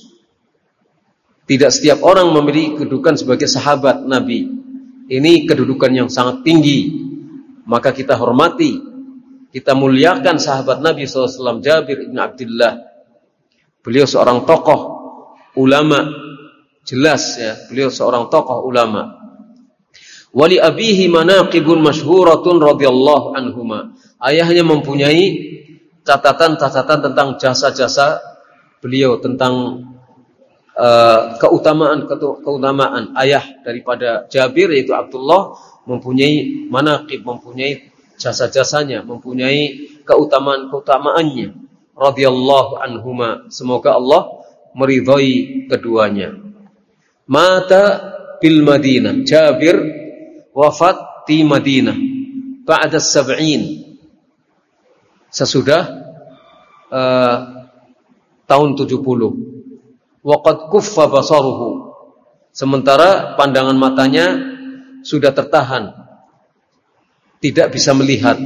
Tidak setiap orang memiliki kedudukan sebagai sahabat Nabi. Ini kedudukan yang sangat tinggi. Maka kita hormati, kita muliakan sahabat Nabi shallallahu alaihi wasallam Jabir ibn Abdullah. Beliau seorang tokoh, ulama, jelas ya, beliau seorang tokoh ulama. Wali abihi manaqibun masyhuratun radhiyallahu anhuma. Ayahnya mempunyai catatan-catatan tentang jasa-jasa beliau, tentang uh, keutamaan keutamaan ayah daripada Jabir yaitu Abdullah, mempunyai manaqib, mempunyai jasa-jasanya, mempunyai keutamaan-keutamaannya. Radhiyallahu anhuma. Semoga Allah meridhai keduanya. Mata bil Madinah. Jabir wafat di Madinah ba'da sab'in, sesudah uh, tahun tujuh puluh. Waqad kuffa basaruhu, sementara pandangan matanya sudah tertahan, tidak bisa melihat.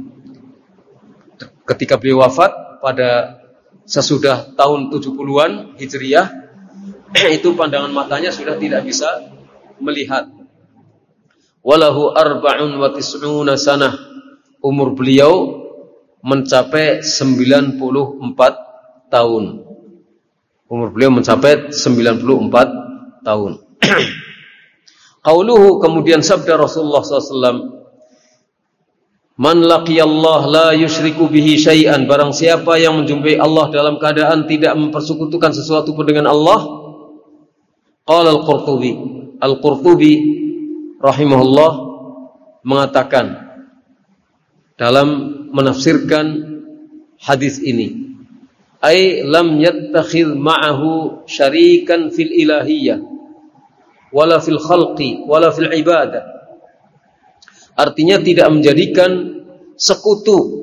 Ketika beliau wafat pada sesudah tahun tujuh puluhan Hijriah, itu pandangan matanya sudah tidak bisa melihat. Walahu arba'un wa tis'una sanah, umur beliau mencapai sembilan puluh empat tahun. Umur beliau mencapai sembilan puluh empat tahun. Qauluhu, kemudian sabda Rasulullah sallallahu alaihi wasallam, man laqiyallah la yusyriku bihi syai'an, barang siapa yang menjumpai Allah dalam keadaan tidak mempersekutukan sesuatu pun dengan Allah. Qala al-Qurtubi, Al-Qurtubi rahimahullah mengatakan dalam menafsirkan hadis ini, ay lam yattakhidh ma'ahu syarikan fil ilahiyyah wala fil khalqi wala fil ibadah. Artinya tidak menjadikan sekutu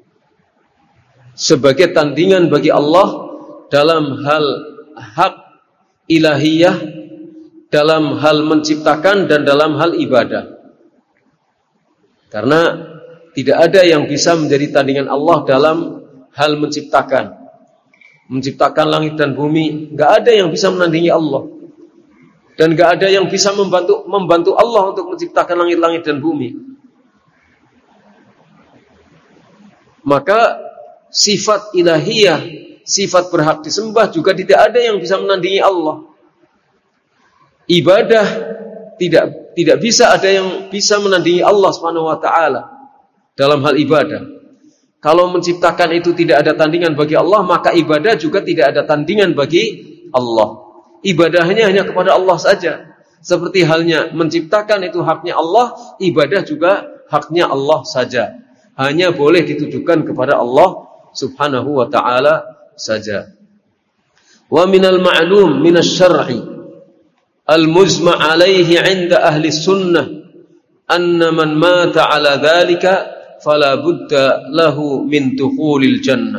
sebagai tandingan bagi Allah dalam hal hak ilahiyah, dalam hal menciptakan dan dalam hal ibadah. Karena tidak ada yang bisa menjadi tandingan Allah dalam hal menciptakan. Menciptakan langit dan bumi, enggak ada yang bisa menandingi Allah. Dan enggak ada yang bisa membantu membantu Allah untuk menciptakan langit-langit dan bumi. Maka sifat ilahiyah, sifat berhak disembah juga tidak ada yang bisa menandingi Allah. Ibadah tidak tidak bisa ada yang bisa menandingi Allah Subhanahu wa taala dalam hal ibadah. Kalau menciptakan itu tidak ada tandingan bagi Allah, maka ibadah juga tidak ada tandingan bagi Allah. Ibadahnya hanya kepada Allah saja. Seperti halnya menciptakan itu haknya Allah, ibadah juga haknya Allah saja. Hanya boleh ditujukan kepada Allah Subhanahu wa taala saja. Wa minal ma'lum minasy syar'i al-muzma' alaihi 'inda ahli sunnah anna man mata 'ala dzalika fala budda lahu min dukhulil jannah.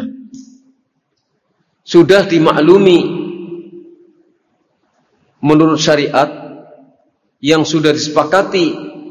Sudah dimaklumi menurut syariat yang sudah disepakati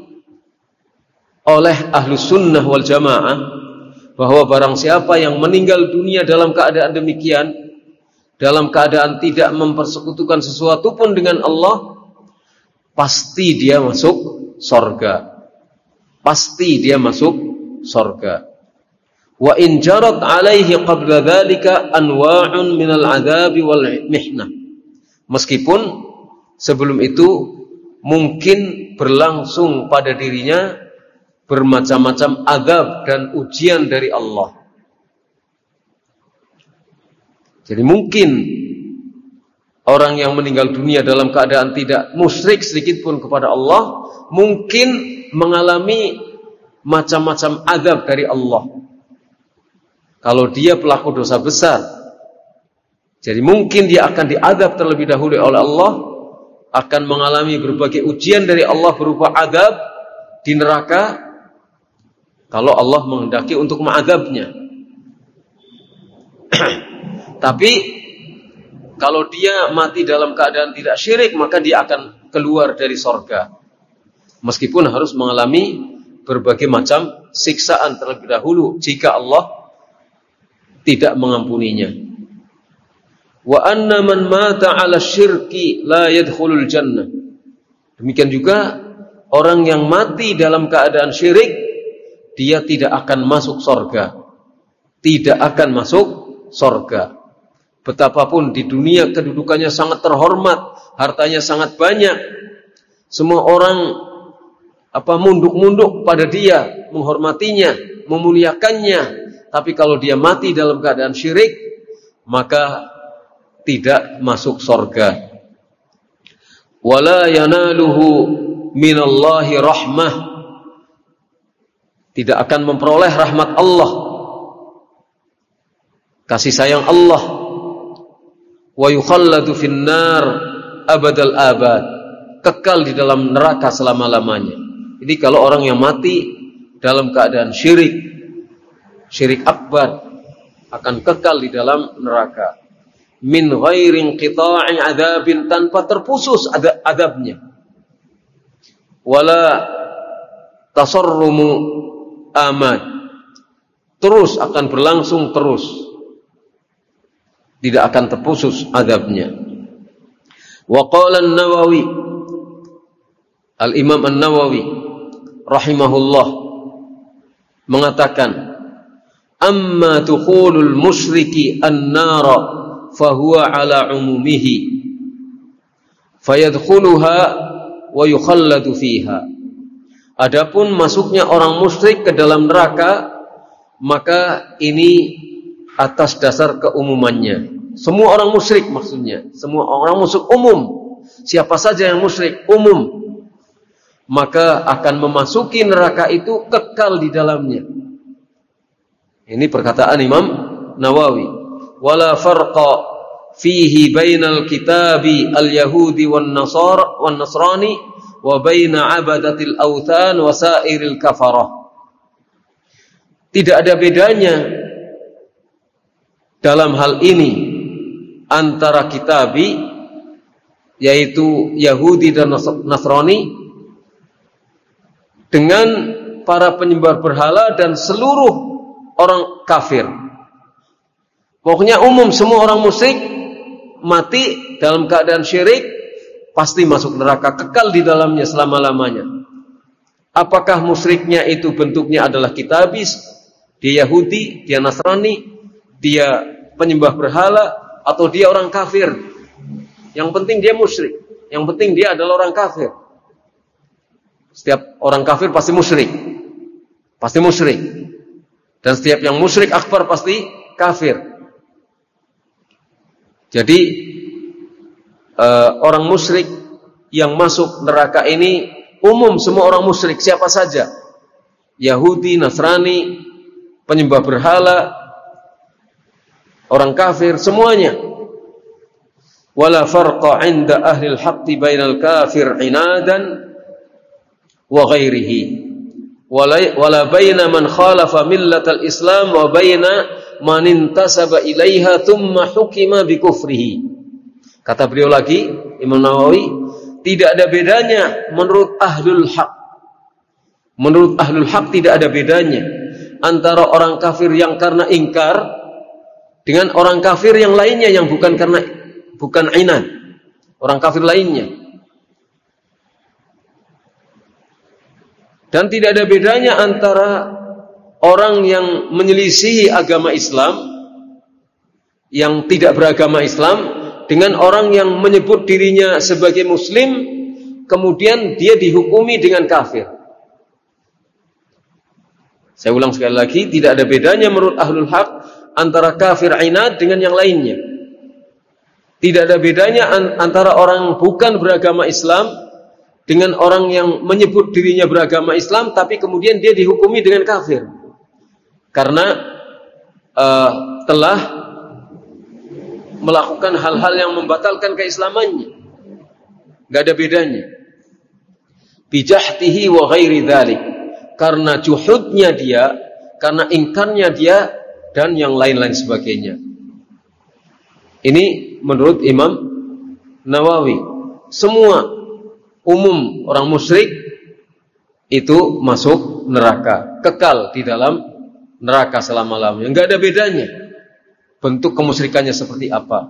oleh ahlu sunnah wal jamaah, bahwa barang siapa yang meninggal dunia dalam keadaan demikian, dalam keadaan tidak mempersekutukan sesuatu pun dengan Allah, pasti dia masuk surga. Pasti dia masuk surga. Wa in jarat alaihi qabla dzalika anwa'un minal 'adzabi wal mihnah. Meskipun sebelum itu mungkin berlangsung pada dirinya bermacam-macam azab dan ujian dari Allah. Jadi mungkin orang yang meninggal dunia dalam keadaan tidak musyrik sedikit pun kepada Allah, mungkin mengalami macam-macam azab dari Allah. Kalau dia pelaku dosa besar, jadi mungkin dia akan diazab terlebih dahulu oleh Allah, akan mengalami berbagai ujian dari Allah berupa azab di neraka, kalau Allah menghendaki untuk mengazabnya. Tapi kalau dia mati dalam keadaan tidak syirik, maka dia akan keluar dari surga, meskipun harus mengalami berbagai macam siksaan terlebih dahulu jika Allah tidak mengampuninya. Wa anna man mata 'ala syirki la yadkhulul jannah. Demikian juga orang yang mati dalam keadaan syirik, dia tidak akan masuk surga. Tidak akan masuk surga. Betapapun di dunia kedudukannya sangat terhormat, hartanya sangat banyak, semua orang apa munduk-munduk pada dia, menghormatinya, memuliakannya. Tapi kalau dia mati dalam keadaan syirik, maka tidak masuk surga. Wala yanaluhu minallahi rahmah, tidak akan memperoleh rahmat Allah, kasih sayang Allah. Wa yukhalladu finnar abadal abad, kekal di dalam neraka selama-lamanya. Jadi kalau orang yang mati dalam keadaan syirik, syirik akbar, akan kekal di dalam neraka. Min ghairi inqita'i adzabin, tanpa terputus adabnya. Wala tasarrumu amad, terus akan berlangsung terus, tidak akan terputus adabnya. Wa qala an-Nawawi, Al-Imam An-Nawawi rahimahullah mengatakan, amma dukhulul musyriki an-nara fahuwa ala umumihi fayadkhuluha wa yukhalladu fiha. Adapun masuknya orang musyrik ke dalam neraka, maka ini atas dasar keumumannya. Semua orang musyrik maksudnya, semua orang musyrik umum. Siapa saja yang musyrik umum, maka akan memasuki neraka itu kekal di dalamnya. Ini perkataan Imam Nawawi. Wala farqa fihi bainal kitabi al-yahudi wan nasar wan nasrani wa baina abadatil awthan wa sairil kafarah. Tidak ada bedanya dalam hal ini antara kitabi, yaitu Yahudi dan Nasrani, dengan para penyembah berhala dan seluruh orang kafir. Pokoknya umum, semua orang musyrik mati dalam keadaan syirik pasti masuk neraka, kekal di dalamnya selama-lamanya. Apakah musyriknya itu bentuknya adalah kitabis, dia Yahudi, dia Nasrani, dia penyembah berhala, atau dia orang kafir? Yang penting dia musyrik, yang penting dia adalah orang kafir. Setiap orang kafir pasti musyrik, pasti musyrik, dan setiap yang musyrik akbar pasti kafir. Jadi uh, orang musyrik yang masuk neraka ini umum, semua orang musyrik, siapa saja, Yahudi, Nasrani, penyembah berhala, orang kafir, semuanya. Wala farqa 'inda ahli al-haqqi bainal kafir 'inadan wa ghairihi wala baina man khalafa millatal islam wa baina man intasaba ilaiha thumma hukima bi kufrihi. Kata beliau lagi, Imam Nawawi, tidak ada bedanya menurut ahlul haq. Menurut ahlul haq tidak ada bedanya antara orang kafir yang karena ingkar dengan orang kafir yang lainnya yang bukan karena bukan inad, orang kafir lainnya. Dan tidak ada bedanya antara orang yang menyelisihi agama Islam, yang tidak beragama Islam, dengan orang yang menyebut dirinya sebagai muslim, kemudian dia dihukumi dengan kafir. Saya ulang sekali lagi, tidak ada bedanya menurut ahlul haq antara kafir inad dengan yang lainnya. Tidak ada bedanya antara orang bukan beragama Islam dengan orang yang menyebut dirinya beragama Islam tapi kemudian dia dihukumi dengan kafir karena uh, telah melakukan hal-hal yang membatalkan keislamannya. Gak ada bedanya. Bijahtihi wa ghairi dzalik, karena juhudnya dia, karena ingkarnya dia, dan yang lain-lain sebagainya. Ini menurut Imam Nawawi. Semua umum orang musyrik itu masuk neraka, kekal di dalam neraka selama-lamanya. Enggak ada bedanya bentuk kemusyrikannya seperti apa.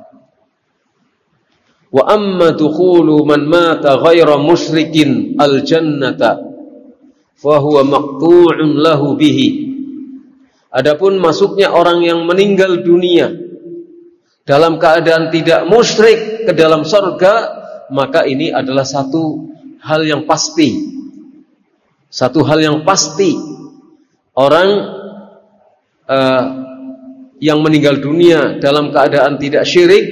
Wa amma dukhulu man mata ghaira musyrikin al-jannata fa huwa maqtu'un lahu bihi. Adapun masuknya orang yang meninggal dunia dalam keadaan tidak musyrik ke dalam surga, maka ini adalah satu hal yang pasti. Satu hal yang pasti. Orang uh, yang meninggal dunia dalam keadaan tidak syirik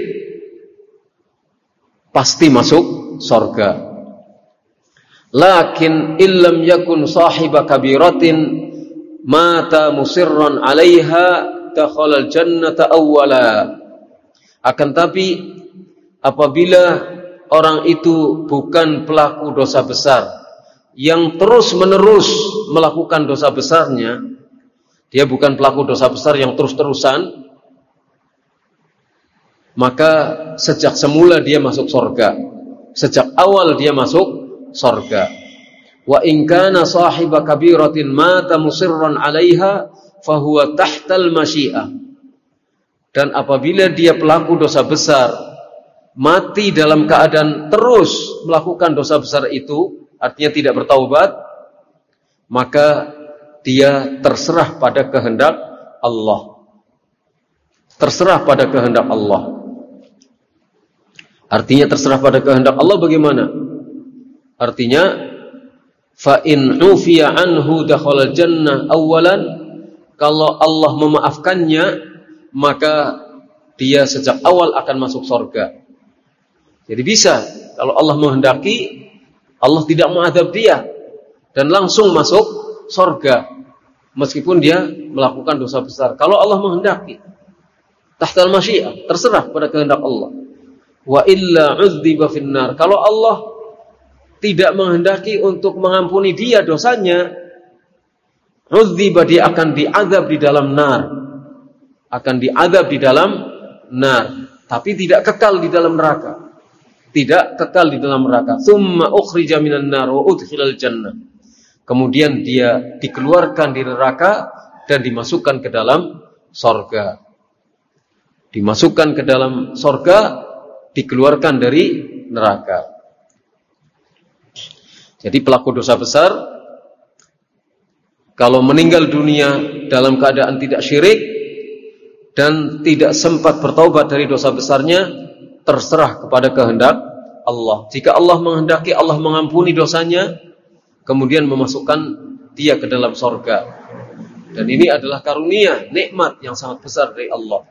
pasti masuk surga. Lakin illam yakun sahiba kabiratin mata musirran 'alaiha dakhala al-jannata awwala. Akan tapi apabila orang itu bukan pelaku dosa besar yang terus-menerus melakukan dosa besarnya, dia bukan pelaku dosa besar yang terus-terusan, maka sejak semula dia masuk surga. Sejak awal dia masuk surga. Wa in kana sahiba kabiratin mata musirran 'alaiha fahuwa tahtal masyiah. Dan apabila dia pelaku dosa besar mati dalam keadaan terus melakukan dosa besar itu, artinya tidak bertaubat, maka dia terserah pada kehendak Allah. Terserah pada kehendak Allah. Artinya terserah pada kehendak Allah bagaimana? Artinya fa in ufiya anhu dakhala jannah awalan, kalau Allah memaafkannya maka dia sejak awal akan masuk surga. Jadi bisa kalau Allah menghendaki, Allah tidak mengadab dia dan langsung masuk surga meskipun dia melakukan dosa besar. Kalau Allah menghendaki, tahtal masyiah, terserah pada kehendak Allah. Wa illa udziba finnar. Kalau Allah tidak menghendaki untuk mengampuni dia dosanya, udziba, dia akan diazab di dalam nar. Akan diazab di dalam nar, tapi tidak kekal di dalam neraka. Tidak kekal di dalam neraka. Tsumma ukhrija minan nar wa udkhilal jannah. Kemudian dia dikeluarkan dari neraka dan dimasukkan ke dalam surga. Dimasukkan ke dalam surga, dikeluarkan dari neraka. Jadi pelaku dosa besar kalau meninggal dunia dalam keadaan tidak syirik dan tidak sempat bertaubat dari dosa besarnya, terserah kepada kehendak Allah. Jika Allah menghendaki, Allah mengampuni dosanya, kemudian memasukkan dia ke dalam surga. Dan ini adalah karunia, nikmat yang sangat besar dari Allah.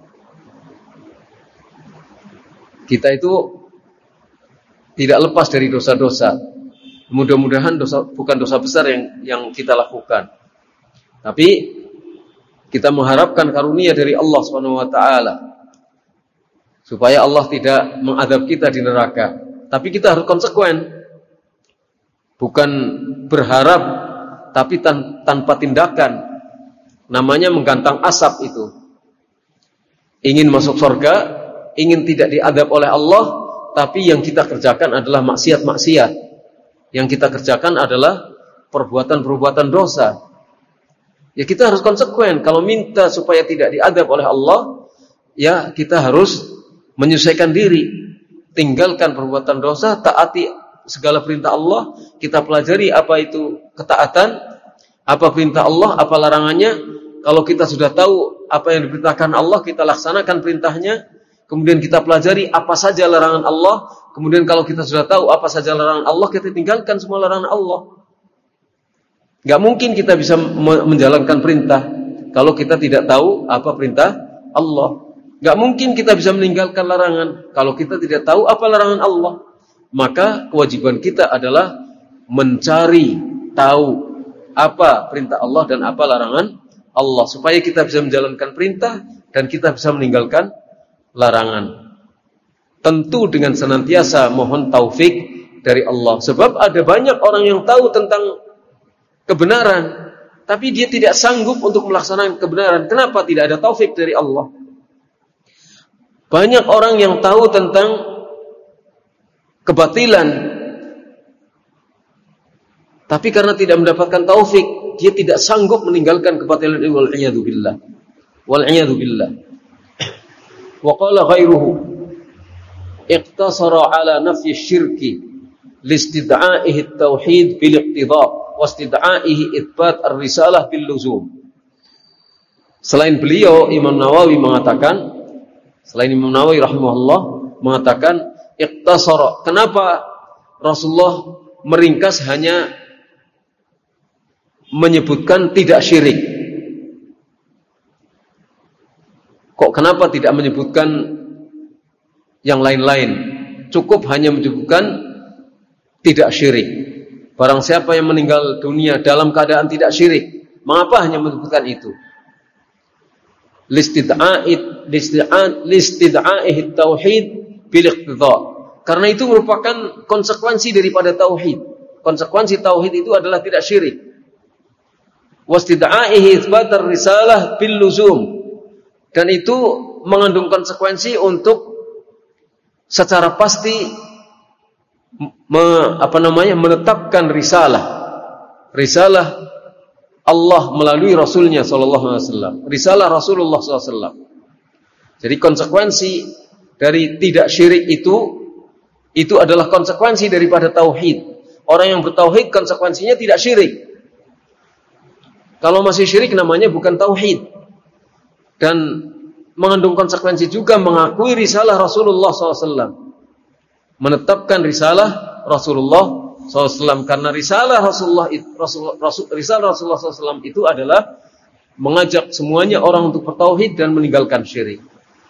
Kita itu tidak lepas dari dosa-dosa. Mudah-mudahan dosa bukan dosa besar yang yang kita lakukan. Tapi kita mengharapkan karunia dari Allah Subhanahu wa taala supaya Allah tidak mengadab kita di neraka. Tapi kita harus konsekuen. Bukan berharap tapi tan, tanpa tindakan. Namanya menggantang asap itu. Ingin masuk surga, ingin tidak diadab oleh Allah, tapi yang kita kerjakan adalah maksiat-maksiat. Yang kita kerjakan adalah perbuatan-perbuatan dosa. Ya kita harus konsekuen. Kalau minta supaya tidak diadab oleh Allah, ya kita harus menyesuaikan diri. Tinggalkan perbuatan dosa, taati segala perintah Allah. Kita pelajari apa itu ketaatan, apa perintah Allah, apa larangannya. Kalau kita sudah tahu apa yang diperintahkan Allah, kita laksanakan perintahnya. Kemudian kita pelajari apa saja larangan Allah. Kemudian kalau kita sudah tahu apa saja larangan Allah, kita tinggalkan semua larangan Allah. Gak mungkin kita bisa menjalankan perintah kalau kita tidak tahu apa perintah Allah. Gak mungkin kita bisa meninggalkan larangan kalau kita tidak tahu apa larangan Allah. Maka kewajiban kita adalah mencari tahu apa perintah Allah dan apa larangan Allah, supaya kita bisa menjalankan perintah dan kita bisa meninggalkan larangan. Tentu dengan senantiasa mohon taufik dari Allah. Sebab ada banyak orang yang tahu tentang kebenaran, tapi dia tidak sanggup untuk melaksanakan kebenaran. Kenapa? Tidak ada taufik dari Allah. Banyak orang yang tahu tentang kebatilan, tapi karena tidak mendapatkan taufik, dia tidak sanggup meninggalkan kebatilan ini. Wal-'iyadzu billah. Wal-'iyadzu billah. Wa qala ghairuhu iqtasara ala nafyi syirki listid'a'ihi at-tauhid bil iqtida' wastid'a'ihi itsbat ar-risalah bil luzum. Selain beliau, Imam Nawawi mengatakan, Selain Imam Nawawi rahimahullah mengatakan iqtasara. Kenapa Rasulullah meringkas hanya menyebutkan tidak syirik? Kok kenapa tidak menyebutkan yang lain-lain? Cukup hanya menyebutkan tidak syirik. Barang siapa yang meninggal dunia dalam keadaan tidak syirik, mengapa hanya menyebutkan itu? Listid'a'id listid'a'ih tauhid bil iqtida. Karena itu merupakan konsekuensi daripada tauhid. Konsekuensi tauhid itu adalah tidak syirik. Wastid'a'ih itsbat ar-risalah bil luzum. Dan itu mengandung konsekuensi untuk secara pasti Me, apa namanya menetapkan risalah risalah Allah melalui Rasulnya sallallahu alaihi wasallam, risalah Rasulullah sallallahu alaihi wasallam. Jadi konsekuensi dari tidak syirik itu itu adalah konsekuensi daripada tauhid. Orang yang bertauhid konsekuensinya tidak syirik. Kalau masih syirik namanya bukan tauhid. Dan mengandung konsekuensi juga mengakui risalah Rasulullah sallallahu alaihi wasallam. Menetapkan risalah Rasulullah sallallahu alaihi wasallam, karena risalah Rasulullah Rasul, Rasul, risalah Rasulullah sallallahu alaihi wasallam itu adalah mengajak semuanya orang untuk bertauhid dan meninggalkan syirik.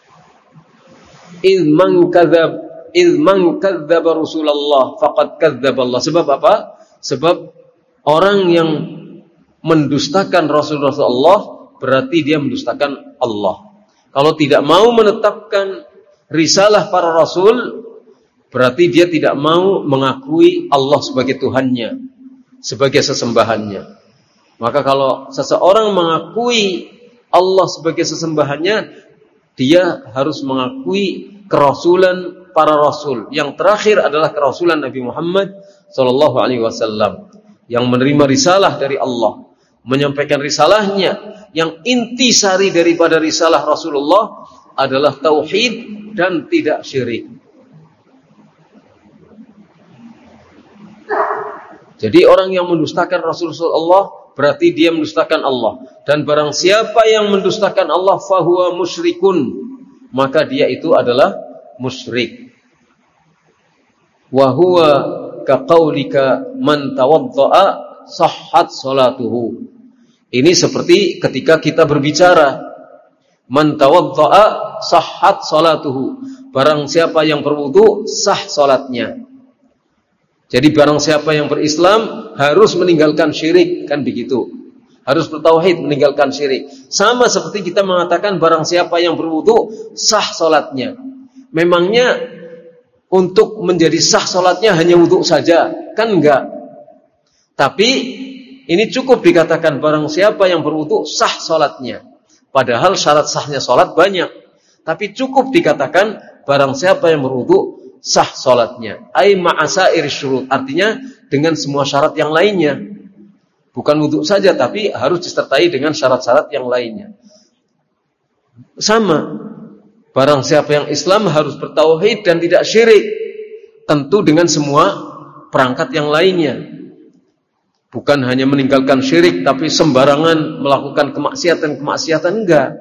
Il man kadzab il man kadzdzaba Rasulullah faqad kadzdzaba Allah. Sebab apa? Sebab orang yang mendustakan Rasulullah berarti dia mendustakan Allah. Kalau tidak mau menetapkan risalah para rasul, berarti dia tidak mau mengakui Allah sebagai Tuhannya, sebagai sesembahannya. Maka kalau seseorang mengakui Allah sebagai sesembahannya, dia harus mengakui kerasulan para rasul. Yang terakhir adalah kerasulan Nabi Muhammad sallallahu alaihi wasallam yang menerima risalah dari Allah, menyampaikan risalahnya. Yang intisari daripada risalah Rasulullah adalah tauhid dan tidak syirik. Jadi orang yang mendustakan Rasulullah berarti dia mendustakan Allah. Dan barang siapa yang mendustakan Allah fahuwa musyrikun, maka dia itu adalah musyrik. Wa huwa kaqaulika man tawaddaa sahhat salatuhu. Ini seperti ketika kita berbicara man tawaddaa sahhat salatuhu. Barang siapa yang berwudu sah salatnya. Jadi barang siapa yang berislam harus meninggalkan syirik, kan begitu. Harus bertauhid, meninggalkan syirik. Sama seperti kita mengatakan barang siapa yang berwudu sah salatnya. Memangnya untuk menjadi sah salatnya hanya wudu saja? Kan enggak. Tapi ini cukup dikatakan barang siapa yang berwudu sah salatnya. Padahal syarat sahnya salat banyak. Tapi cukup dikatakan barang siapa yang berwudu sah salatnya. Ai ma'asair syurut, artinya dengan semua syarat yang lainnya. Bukan wudu saja, tapi harus disertai dengan syarat-syarat yang lainnya. Sama, barang siapa yang Islam harus bertauhid dan tidak syirik, tentu dengan semua perangkat yang lainnya. Bukan hanya meninggalkan syirik, tapi sembarangan melakukan kemaksiatan-kemaksiatan, enggak.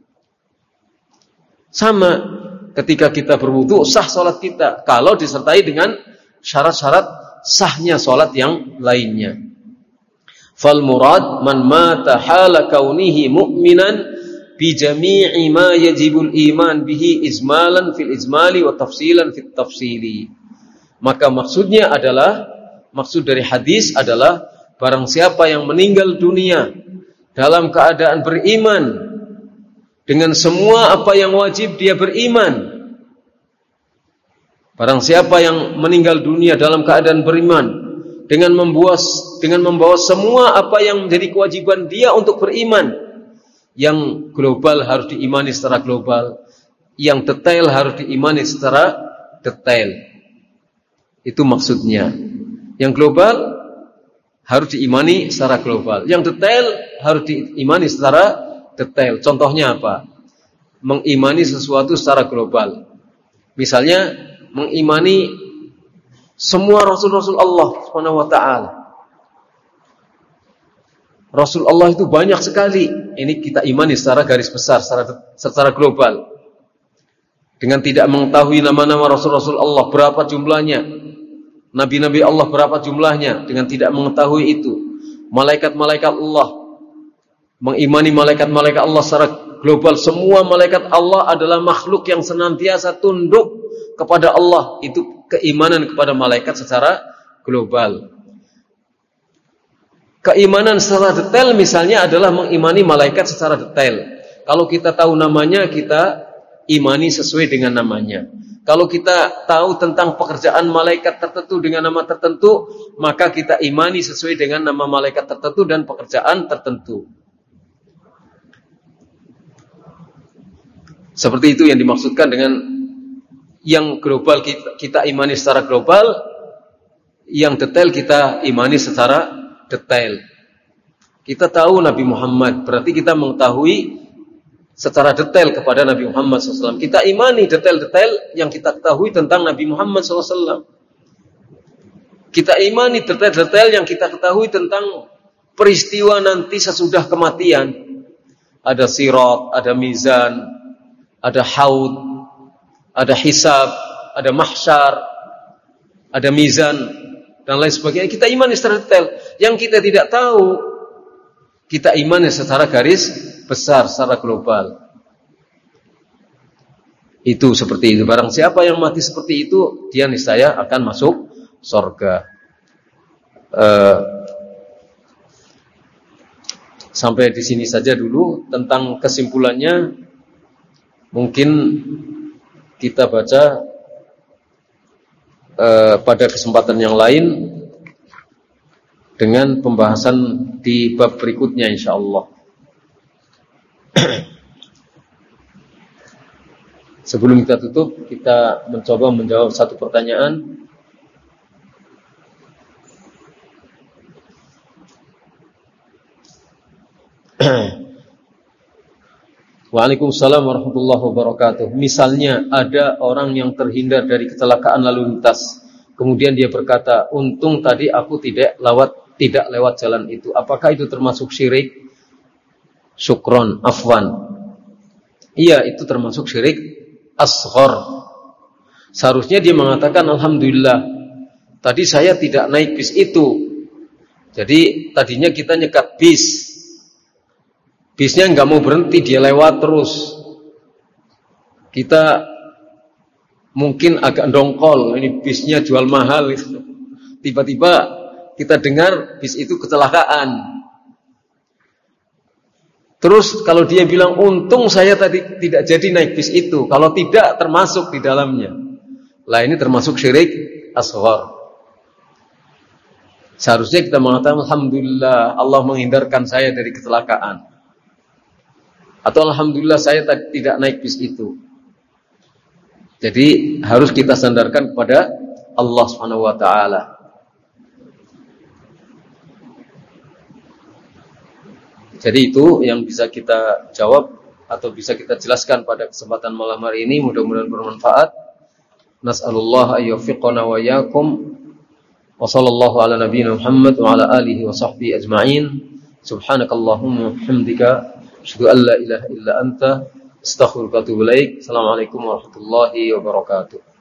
Sama ketika kita berwudu sah salat kita kalau disertai dengan syarat-syarat sahnya salat yang lainnya. Fal murad man mata hala kaunihi mu'minan bi jami'i ma yajibul iman bihi izmalan fil izmali wa tafsilan fit tafsili. Maka maksudnya adalah, maksud dari hadis adalah barang siapa yang meninggal dunia dalam keadaan beriman dengan semua apa yang wajib dia beriman. Barang siapa yang meninggal dunia dalam keadaan beriman dengan membawa dengan membawa semua apa yang menjadi kewajiban dia untuk beriman. Yang global harus diimani secara global, yang detail harus diimani secara detail. Itu maksudnya. Yang global harus diimani secara global, yang detail harus diimani secara detail. Contohnya apa? Mengimani sesuatu secara global. Misalnya mengimani semua rasul-rasul Allah Subhanahu wa taala. Rasul Allah itu banyak sekali. Ini kita imani secara garis besar, secara secara global. dengan tidak mengetahui nama-nama Rasul-Rasul Allah berapa jumlahnya, Nabi-Nabi Allah berapa jumlahnya, dengan tidak mengetahui itu, malaikat-malaikat Allah, mengimani malaikat-malaikat Allah secara global, semua malaikat Allah adalah makhluk yang senantiasa tunduk kepada Allah, itu keimanan kepada malaikat secara global. Keimanan secara detail misalnya adalah mengimani malaikat secara detail. Kalau kita tahu namanya, kita imani sesuai dengan namanya. Kalau kita tahu tentang pekerjaan malaikat tertentu dengan nama tertentu, maka kita imani sesuai dengan nama malaikat tertentu dan pekerjaan tertentu. Seperti itu yang dimaksudkan dengan yang global kita, kita imani secara global, yang detail kita imani secara detail. Kita tahu Nabi Muhammad, berarti kita mengetahui secara detail kepada Nabi Muhammad shallallahu alaihi wasallam. Kita imani detail-detail yang kita ketahui tentang Nabi Muhammad shallallahu alaihi wasallam. Kita imani detail-detail yang kita ketahui tentang peristiwa nanti sesudah kematian. Ada sirat, ada mizan, ada haud, ada hisab, ada mahsyar, ada mizan, dan lain sebagainya. Kita imani secara detail. Yang kita tidak tahu, kita imani secara garis besar, secara global. Itu seperti itu. Barang siapa yang mati seperti itu, dia niscaya akan masuk surga. Uh, sampai di sini saja dulu tentang kesimpulannya. Mungkin kita baca uh, pada kesempatan yang lain dengan pembahasan di bab berikutnya insyaallah. Sebelum kita tutup, kita mencoba menjawab satu pertanyaan. Waalaikumsalam warahmatullahi wabarakatuh. Misalnya ada orang yang terhindar dari kecelakaan lalu lintas, kemudian dia berkata, untung tadi aku tidak lewat tidak lewat jalan itu. Apakah itu termasuk syirik? Syukron, afwan. Iya, itu termasuk syirik asghar. Seharusnya dia mengatakan, alhamdulillah, tadi saya tidak naik bis itu. Jadi tadinya kita nyekat bis, bisnya nggak mau berhenti, dia lewat terus. Kita mungkin agak dongkol, ini bisnya jual mahal. Tiba-tiba kita dengar bis itu kecelakaan. Terus kalau dia bilang, untung saya tadi tidak jadi naik bis itu, kalau tidak termasuk di dalamnya. Lah ini termasuk syirik asghar. Seharusnya kita mengatakan, alhamdulillah Allah menghindarkan saya dari kecelakaan. Atau alhamdulillah saya tadi tidak naik bis itu. Jadi harus kita sandarkan kepada Allah Subhanahu wa taala. Jadi itu yang bisa kita jawab atau bisa kita jelaskan pada kesempatan malam hari ini. Mudah-mudahan bermanfaat. Nas'alullah ayyufiqana wa iyyakum. Wa sallallahu ala nabiyyina Muhammad wa ala alihi wa sahbihi ajma'in. Subhanakallahumma hamdika asyhadu an la ilaha illa anta astaghfiruka wa atubu ilaik. Assalamualaikum warahmatullahi wabarakatuh.